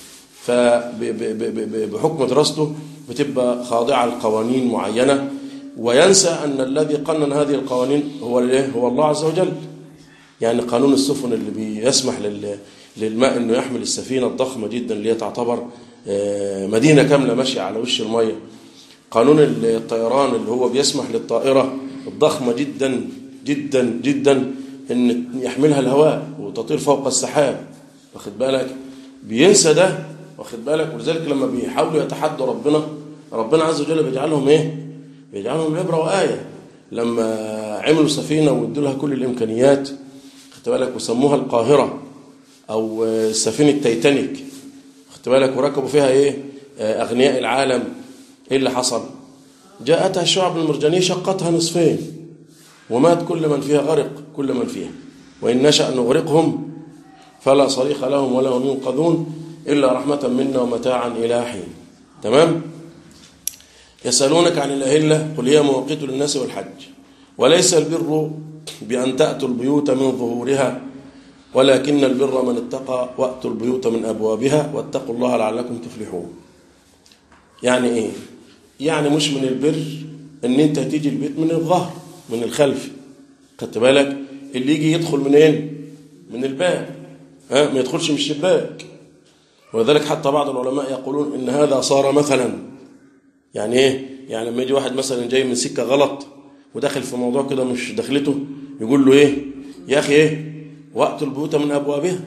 فبحكم دراسته بتبقى خاضعة لقوانين معينة، وينسى أن الذي قنن هذه القوانين هو هو الله عز وجل. يعني قانون السفن اللي بيسمح للماء أنه يحمل السفينة الضخمة جدا اللي هي تعتبر مدينة كاملة ماشية على وش المية، قانون الطيران اللي هو بيسمح للطائرة الضخمة جدا جدا جدا أن يحملها الهواء وتطير فوق السحاب، واخد بالك، بينسى ده، واخد بالك. ولذلك لما بيحاولوا يتحدوا ربنا، ربنا عز وجل بيجعلهم ايه؟ بيجعلهم عبرة وآية. لما عملوا سفينة وادوا لها كل الإمكانيات، خدت بالك، وسموها القاهرة أو سفينة تايتانيك، خدت بالك، وركبوا فيها ايه؟ أغنياء العالم. ايه اللي حصل؟ جاءتها الشعب المرجانية شقتها نصفين، ومات كل من فيها، غرق كل من فيها، وإن نشأ نغرقهم فلا صريخ لهم ولا هم ينقذون إلا رحمة منا ومتاعا إلى حين. تمام؟ يسألونك عن الأهلة قل هي مواقيت للناس والحج وليس البر بأن تأتوا البيوت من ظهورها ولكن البر من اتقى وأتوا البيوت من أبوابها واتقوا الله لعلكم تفلحون. يعني إيه؟ يعني مش من البر أن أنت تيجي البيت من الظهر، من الخلف، خدت بالك، اللي يجي يدخل منين؟ من الباب، ها، ما يدخلش من الشباك. ولذلك حتى بعض العلماء يقولون إن هذا صار مثلا. يعني إيه؟ يعني لما يجي واحد مثلا جاي من سكة غلط وداخل في موضوع كده مش دخلته، يقول له إيه؟ يا أخي إيه؟ وأتوا البيوت من أبوابها.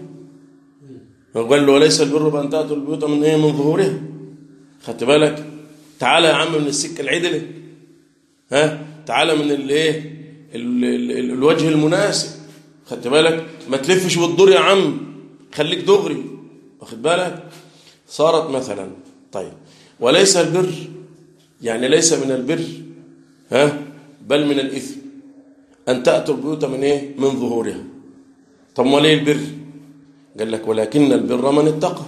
قال له وليس البر بأن تأتوا البيوت من إيه؟ من ظهورها. خدت بالك؟ تعالى يا عم من السكة العدلة، ها؟ تعالى من الإيه؟ الوجه المناسب، خدت بالك؟ ما تلفش وتدور يا عم، خليك دغري، واخد بالك. صارت مثلا. طيب وليس البر يعني ليس من البر، ها، بل من الإثم أن تأتوا البيوت من إيه؟ من ظهورها. طب ما ليه البر؟ قال لك ولكن البر من اتقى.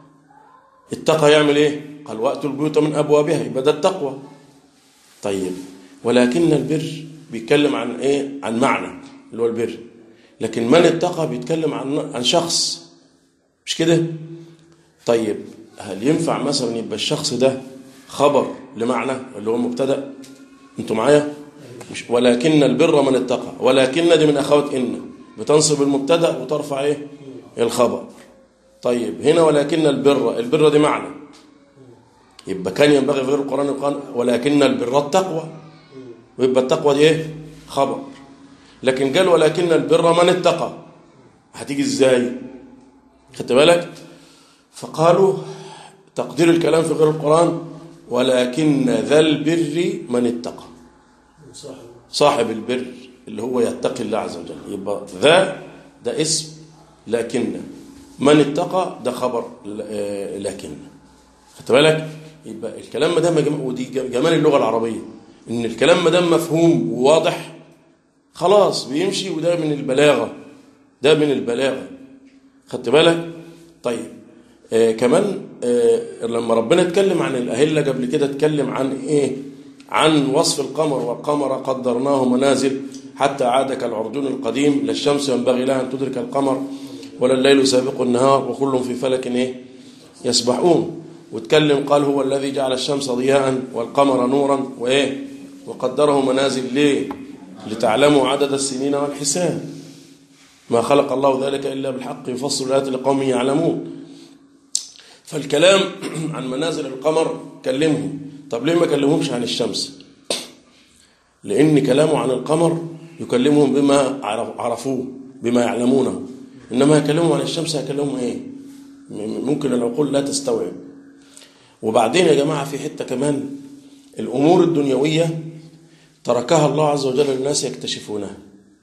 اتقى يعمل إيه؟ قال وأتوا البيوت من أبوابها، يبقى ده التقوى. طيب ولكن البر بيتكلم عن إيه؟ عن معنى اللي هو البر، لكن من اتقى بيتكلم عن عن شخص، مش كده؟ طيب هل ينفع مثلا يبقى الشخص ده خبر لمعنى اللي هو مبتدأ؟ انتوا معايا؟ مش ولكن البر من اتقى، ولكن دي من اخوات ان بتنصب المبتدأ وترفع ايه؟ الخبر. طيب هنا ولكن البر، البر دي معنى، يبقى كان ينبغي في غير القرآن يقال ولكن البر التقوى، ويبقى التقوى دي ايه؟ خبر. لكن قال ولكن البر من اتقى، هتيجي ازاي؟ خدت بالك؟ فقالوا تقدير الكلام في غير القرآن ولكن ذا البر من اتقى، صاحب البر اللي هو يتقي الله عز وجل. يبقى ذا ده اسم، لكن من اتقى ده خبر لكن، خدت بالك؟ يبقى الكلام ما دام، ودي جمال اللغة العربية، ان الكلام ما دام مفهوم وواضح خلاص بيمشي، وده من البلاغة، ده من البلاغة، خدت بالك؟ طيب آه كمان آه لما ربنا اتكلم عن الأهلة قبل كده اتكلم عن ايه؟ عن وصف القمر، والقمر قدرناه منازل حتى عاد كالعرجون القديم، لا الشمس ينبغي لها أن تدرك القمر ولا الليل سابق النهار وكل في فلك ايه؟ يسبحون. واتكلم قال هو الذي جعل الشمس ضياء والقمر نورا وايه؟ وقدره منازل ليه؟ لتعلموا عدد السنين والحساب، ما خلق الله ذلك إلا بالحق يفصل الآيات لقوم يعلمون. فالكلام عن منازل القمر كلمهم. طب ليه ما كلمهمش عن الشمس؟ لأن كلامه عن القمر يكلمهم بما عرفوه، بما يعلمونه، إنما يكلمهم عن الشمس يكلمهم إيه؟ ممكن العقول لا تستوعب. وبعدين يا جماعة في حتة كمان، الأمور الدنيوية تركها الله عز وجل للناس يكتشفونها،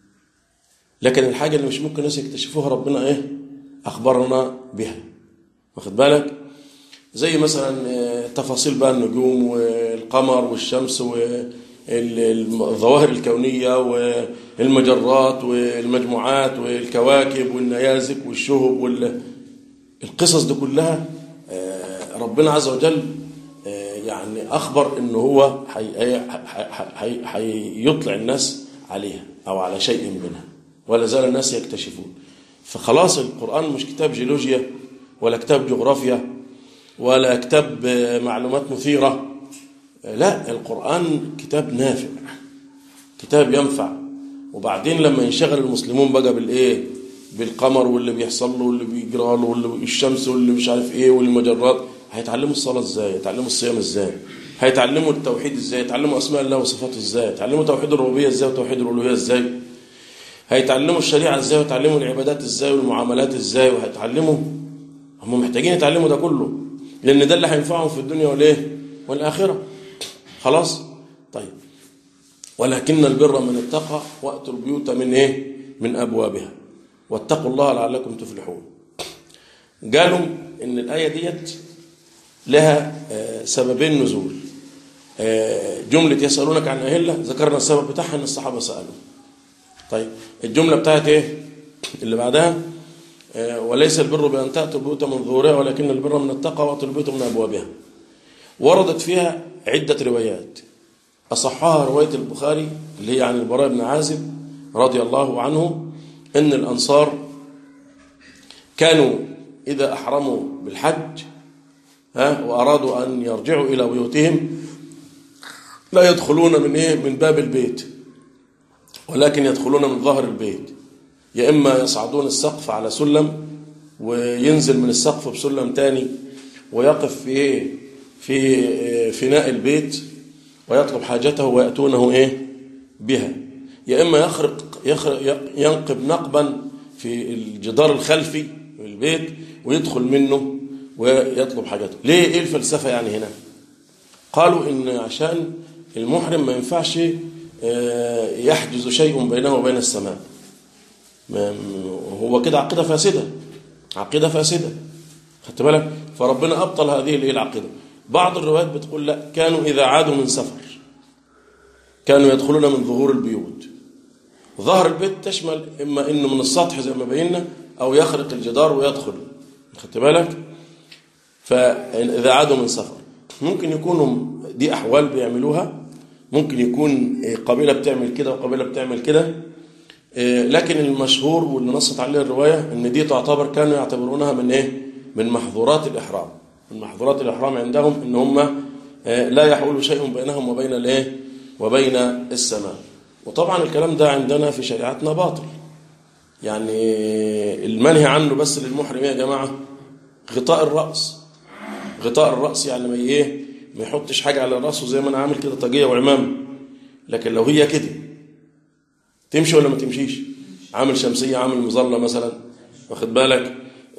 لكن الحاجة اللي مش ممكن الناس يكتشفوها ربنا ايه؟ أخبرنا بها، واخد بالك؟ زي مثلا تفاصيل بقى النجوم والقمر والشمس الظواهر الكونية والمجرات والمجموعات والكواكب والنيازك والشهب والقصص دي كلها ربنا عز وجل يعني أخبر إنه هو هيطلع الناس عليها أو على شيء منها، ولا زال الناس يكتشفون. فخلاص القرآن مش كتاب جيولوجيا ولا كتاب جغرافيا ولا كتاب معلومات مثيرة، لا، القرآن كتاب نافع، كتاب ينفع. وبعدين لما ينشغل المسلمون بقى بالإيه، بالقمر واللي بيحصل له واللي بيجرى له واللي الشمس واللي مش عارف إيه والمجرات، هيتعلموا الصلاة إزاي؟ هيتعلموا الصيام إزاي؟ هيتعلموا التوحيد إزاي؟ هيتعلموا أسماء الله وصفاته إزاي؟ هيتعلموا توحيد الربوبية إزاي وتوحيد الألوهية إزاي؟ هيتعلموا الشريعة إزاي ويتعلموا العبادات إزاي والمعاملات إزاي؟ وهيتعلموا، هم محتاجين يتعلموا ده كله، لأن ده اللي هينفعهم في الدنيا والإيه والآخرة. خلاص؟ طيب، ولكن البر من اتقى وأتوا البيوت من إيه؟ من أبوابها واتقوا الله لعلكم تفلحون. قالوا إن الآية ديت لها سببين نزول. جملة يسألونك عن أهلة ذكرنا السبب بتاعها إن الصحابة سألوا. طيب الجملة بتاعت إيه اللي بعدها؟ وليس البر بأن تأتوا البيوت من ظهورها ولكن البر من التقى وأتوا البيوت من أبوابها. وردت فيها عدة روايات، أصحها رواية البخاري اللي هي عن البراء بن عازب رضي الله عنه أن الأنصار كانوا إذا أحرموا بالحج ها وأرادوا أن يرجعوا إلى بيوتهم لا يدخلون من إيه من باب البيت، ولكن يدخلون من ظهر البيت، يا إما يصعدون السقف على سلم وينزل من السقف بسلم تاني ويقف في إيه في فناء البيت ويطلب حاجته ويأتونه إيه بها، يا إما يخرق, يخرق ينقب نقبا في الجدار الخلفي في البيت ويدخل منه ويطلب حاجته. ليه؟ إيه الفلسفة يعني هنا؟ قالوا إن عشان المحرم ما ينفعش يحجز شيء بينه وبين السماء، هو كده عقيدة فاسدة، عقيدة فاسدة، خدت بالك؟ فربنا أبطل هذه العقيدة. بعض الروايات بتقول لا، كانوا إذا عادوا من سفر كانوا يدخلون من ظهور البيوت. ظهر البيت تشمل إما إنه من السطح زي ما بينا أو يخرق الجدار ويدخل، خدت بالك؟ فإذا عادوا من سفر ممكن يكونوا دي أحوال بيعملوها، ممكن يكون قبيلة بتعمل كده وقبيلة بتعمل كده، لكن المشهور واللي نصت عليه الرواية إن دي تعتبر كانوا يعتبرونها من إيه؟ من محظورات الإحرام. من محظورات الإحرام عندهم إن هم لا يحول شيء بينهم وبين الإيه؟ وبين السماء. وطبعا الكلام ده عندنا في شريعتنا باطل، يعني المنهي عنه بس للمحرم يا جماعة غطاء الرأس. غطاء الرأس يعني ما إيه ما يحطش حاجة على رأسه زي ما أنا عامل كده طاقية وعمام، لكن لو هي كده تمشي ولا ما تمشيش؟ عامل شمسية عامل مظلة مثلا، واخد بالك؟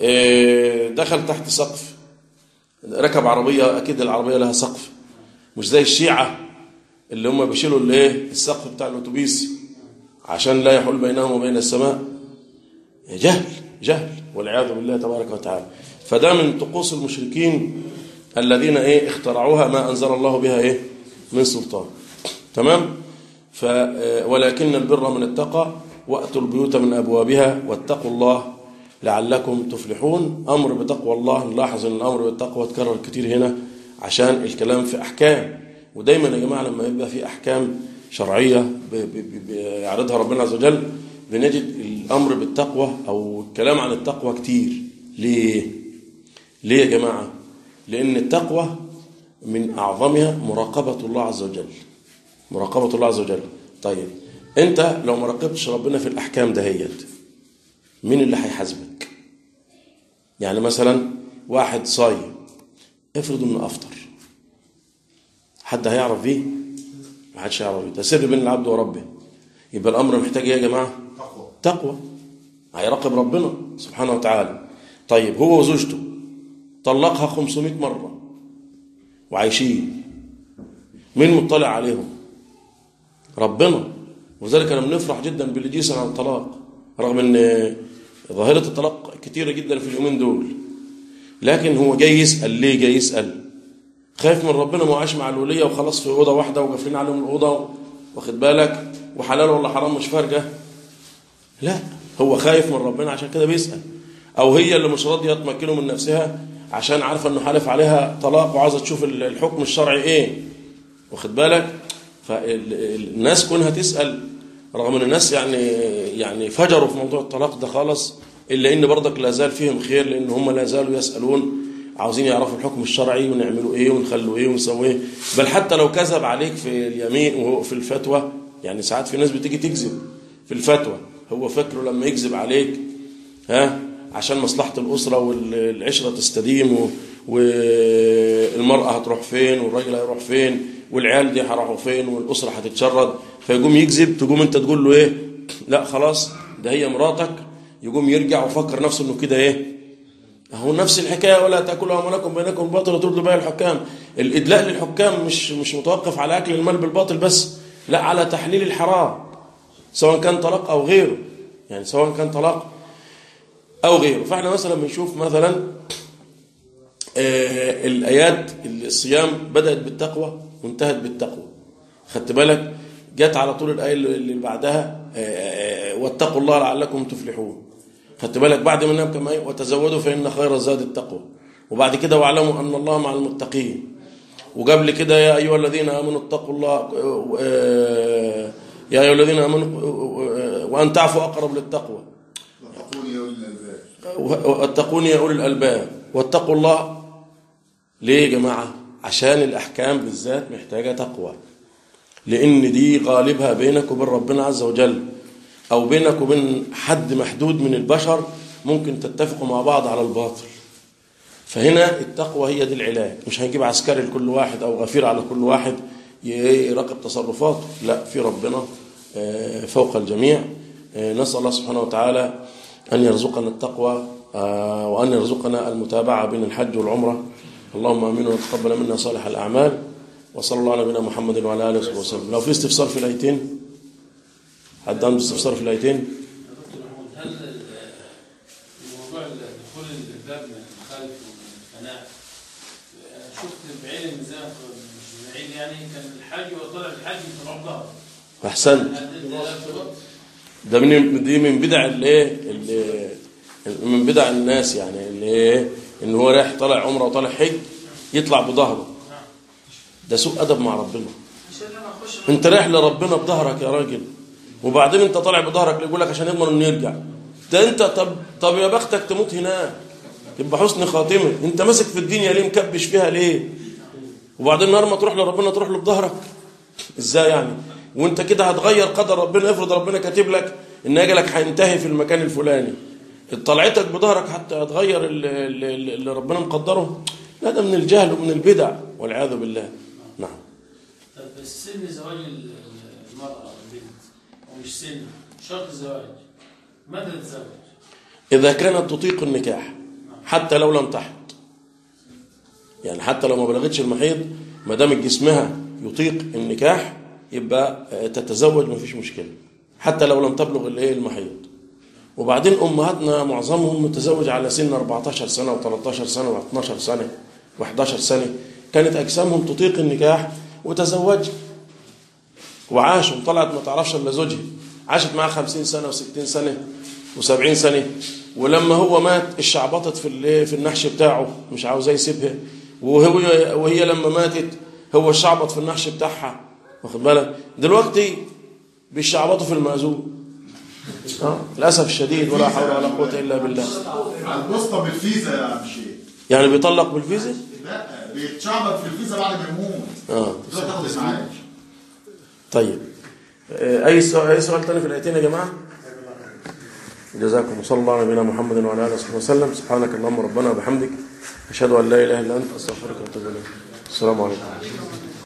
دخل تحت سقف، ركب عربية، أكيد العربية لها سقف، مش زي الشيعة اللي هم بيشيلوا الايه السقف بتاع الأتوبيس عشان لا يحول بينهم وبين السماء. جهل جهل والعياذ بالله تبارك وتعالى. فده من طقوس المشركين الذين ايه اخترعوها ما أنزل الله بها ايه من سلطان. تمام؟ ف ولكن البر من التقى وأتوا البيوت من أبوابها واتقوا الله لعلكم تفلحون. أمر بتقوى الله، نلاحظ أن الأمر بالتقوى تكرر كتير هنا عشان الكلام في أحكام. ودايما يا جماعة لما يبقى في أحكام شرعية بيعرضها ربنا عز وجل بنجد الأمر بالتقوى أو الكلام عن التقوى كتير. ليه؟ ليه يا جماعة؟ لأن التقوى من أعظمها مراقبة الله عز وجل. مراقبة الله عز وجل. طيب أنت لو ما راقبتش ربنا في الأحكام دهيت مين اللي هيحاسبك؟ يعني مثلا واحد صايم، افرض انه افطر، حد هيعرف بيه؟ ما حدش هيعرف بيه، ده سر بين العبد وربه. يبقى الامر محتاج ايه يا جماعه؟ تقوى. تقوى، هيراقب ربنا سبحانه وتعالى. طيب هو وزوجته طلقها خمسمائة مره وعايشين، مين مطلع عليهم؟ ربنا. وذلك انا بنفرح جدا باللي جيسن عن الطلاق، رغم ان ظاهرة الطلاق كتيرة جدا في اليومين دول، لكن هو جاي يسأل. ليه جاي يسأل؟ خايف من ربنا، ما عايش مع الوليه وخلاص في اوضه واحده وقافلين عليهم الاوضه، واخد بالك، وحلال ولا حرام مش فارقه. لا، هو خايف من ربنا عشان كده بيسال. او هي اللي مش راضيه تمكنه من نفسها عشان عارفه انه حالف عليها طلاق وعايزه تشوف الحكم الشرعي ايه، واخد بالك. فالناس كونها تسال، رغم ان الناس يعني يعني فجروا في موضوع الطلاق ده خالص، الا ان برضك لا زال فيهم خير، لان هم لا زالوا يسالون، عاوزين يعرفوا الحكم الشرعي ونعملوا ايه ونخلوا ايه ونسوي ايه. بل حتى لو كذب عليك في اليمين وهو في الفتوى، يعني ساعات في ناس بتيجي تكذب في الفتوى، هو فكره لما يكذب عليك ها عشان مصلحة الأسرة والعشرة تستديم، والمرأة هتروح فين والراجل هيروح فين والعيال دي هيروحوا فين والأسرة هتتشرد، فيقوم يكذب، تقوم انت تقول له ايه؟ لا خلاص ده هي مراتك، يقوم يرجع وفكر نفسه انه كده ايه؟ هو نفس الحكايه، ولا تاكلوا اموالكم بينكم بالباطل وتردوا بها الحكام. الادلاء للحكام مش مش متوقف على اكل المال بالباطل بس، لا، على تحليل الحرام، سواء كان طلاق او غيره، يعني سواء كان طلاق او غيره. فاحنا مثلا بنشوف مثلا آه الايات الصيام بدات بالتقوى وانتهت بالتقوى، خدت بالك؟ جت على طول الايه اللي بعدها آه واتقوا الله لعلكم تفلحون، خدت بالك؟ بعد منها كما ايه؟ وتزودوا فإن خير الزاد التقوى. وبعد كده واعلموا أن الله مع المتقين. وقبل كده يا أيها الذين آمنوا اتقوا الله، يا أيها الذين آمنوا وأن تعفوا أقرب للتقوى، واتقوني يا أولي الألباب، واتقوا الله. ليه يا جماعة؟ عشان الأحكام بالذات محتاجة تقوى، لأن دي غالبها بينك وبين ربنا عز وجل، أو بينك وبين حد محدود من البشر ممكن تتفقوا مع بعض على الباطل. فهنا التقوى هي دي العلاج. مش هنجيب عسكري لكل واحد أو غفير على كل واحد يراقب تصرفاته، لا، في ربنا فوق الجميع. نسأل الله سبحانه وتعالى أن يرزقنا التقوى وأن يرزقنا المتابعة بين الحج والعمرة. اللهم آمين وتقبل منا صالح الأعمال، وصلى الله على نبينا محمد وعلى آله وصحبه وسلم. لو في استفسار في الآيتين، حد عنده استفسار في الآيتين؟ هل موضوع دخول الباب من الخلف ومن الفناء، أنا شفت بعين الميزان مش بعيد، يعني كان الحاج وطلع الحاج في عمره. أحسنت. ده من دي من بدع الايه من بدع الناس، يعني اللي ايه ان هو رايح طالع عمره وطالع حج يطلع بظهره. ده سوء ادب مع ربنا. انت رايح لربنا بظهرك يا راجل، وبعدين انت طالع بظهرك يقول لك عشان يضمن انه يرجع. ده انت طب طب يا بختك تموت هناك يبقى حسن خاتمه. انت ماسك في الدنيا ليه؟ مكبش فيها ليه؟ وبعدين النهار ما تروح لربنا تروح له بظهرك ازاي يعني؟ وانت كده هتغير قدر ربنا. افرض ربنا كاتب لك ان اجلك هينتهي في المكان الفلاني، طلعتك بظهرك حتى هتغير اللي, اللي ربنا مقدره. لا، ده من الجهل ومن البدع والعياذ بالله. نعم. طب السن زواج المرأة البنت ومش سن شرط الزواج، متى تتزوج؟ إذا كانت تطيق النكاح حتى لو لم تحض، يعني حتى لو ما بلغتش المحيض، ما دام جسمها يطيق النكاح يبقى تتزوج، ما فيش مشكلة، حتى لو لم تبلغ الايه المحيض. وبعدين امهاتنا معظمهم متزوج على سن أربعتاشر سنة وثلاثة عشر سنة واثناشر سنة وإحدى عشر سنة، كانت اجسامهم تطيق النكاح وتزوج وعاشوا. طلعت ما تعرفش الا زوجها، عاشت معاه خمسين سنة وستين سنة وسبعين سنة، ولما هو مات الشعبطت في في النحش بتاعه مش عاوزاه يسيبها، وهي وهي لما ماتت هو الشعبط في النحش بتاعها، واخد بالك؟ دلوقتي بيشعبطوا في المأذون. اه للاسف الشديد، ولا حول ولا قوه الا بالله. على البوسطه بالفيزا يا عم شيخ. يعني بيطلق بالفيزا؟ لا، بيتشعبط في الفيزا بعد ما يموت. اه تاخد المعاش. طيب، اي سؤال اي سؤال ثاني في الايتين يا جماعه؟ جزاكم صلى الله على نبينا محمد وعلى اله وصحبه وسلم. سبحانك اللهم ربنا وبحمدك، اشهد ان لا اله الا انت، استغفرك واتوب اليك. السلام عليكم.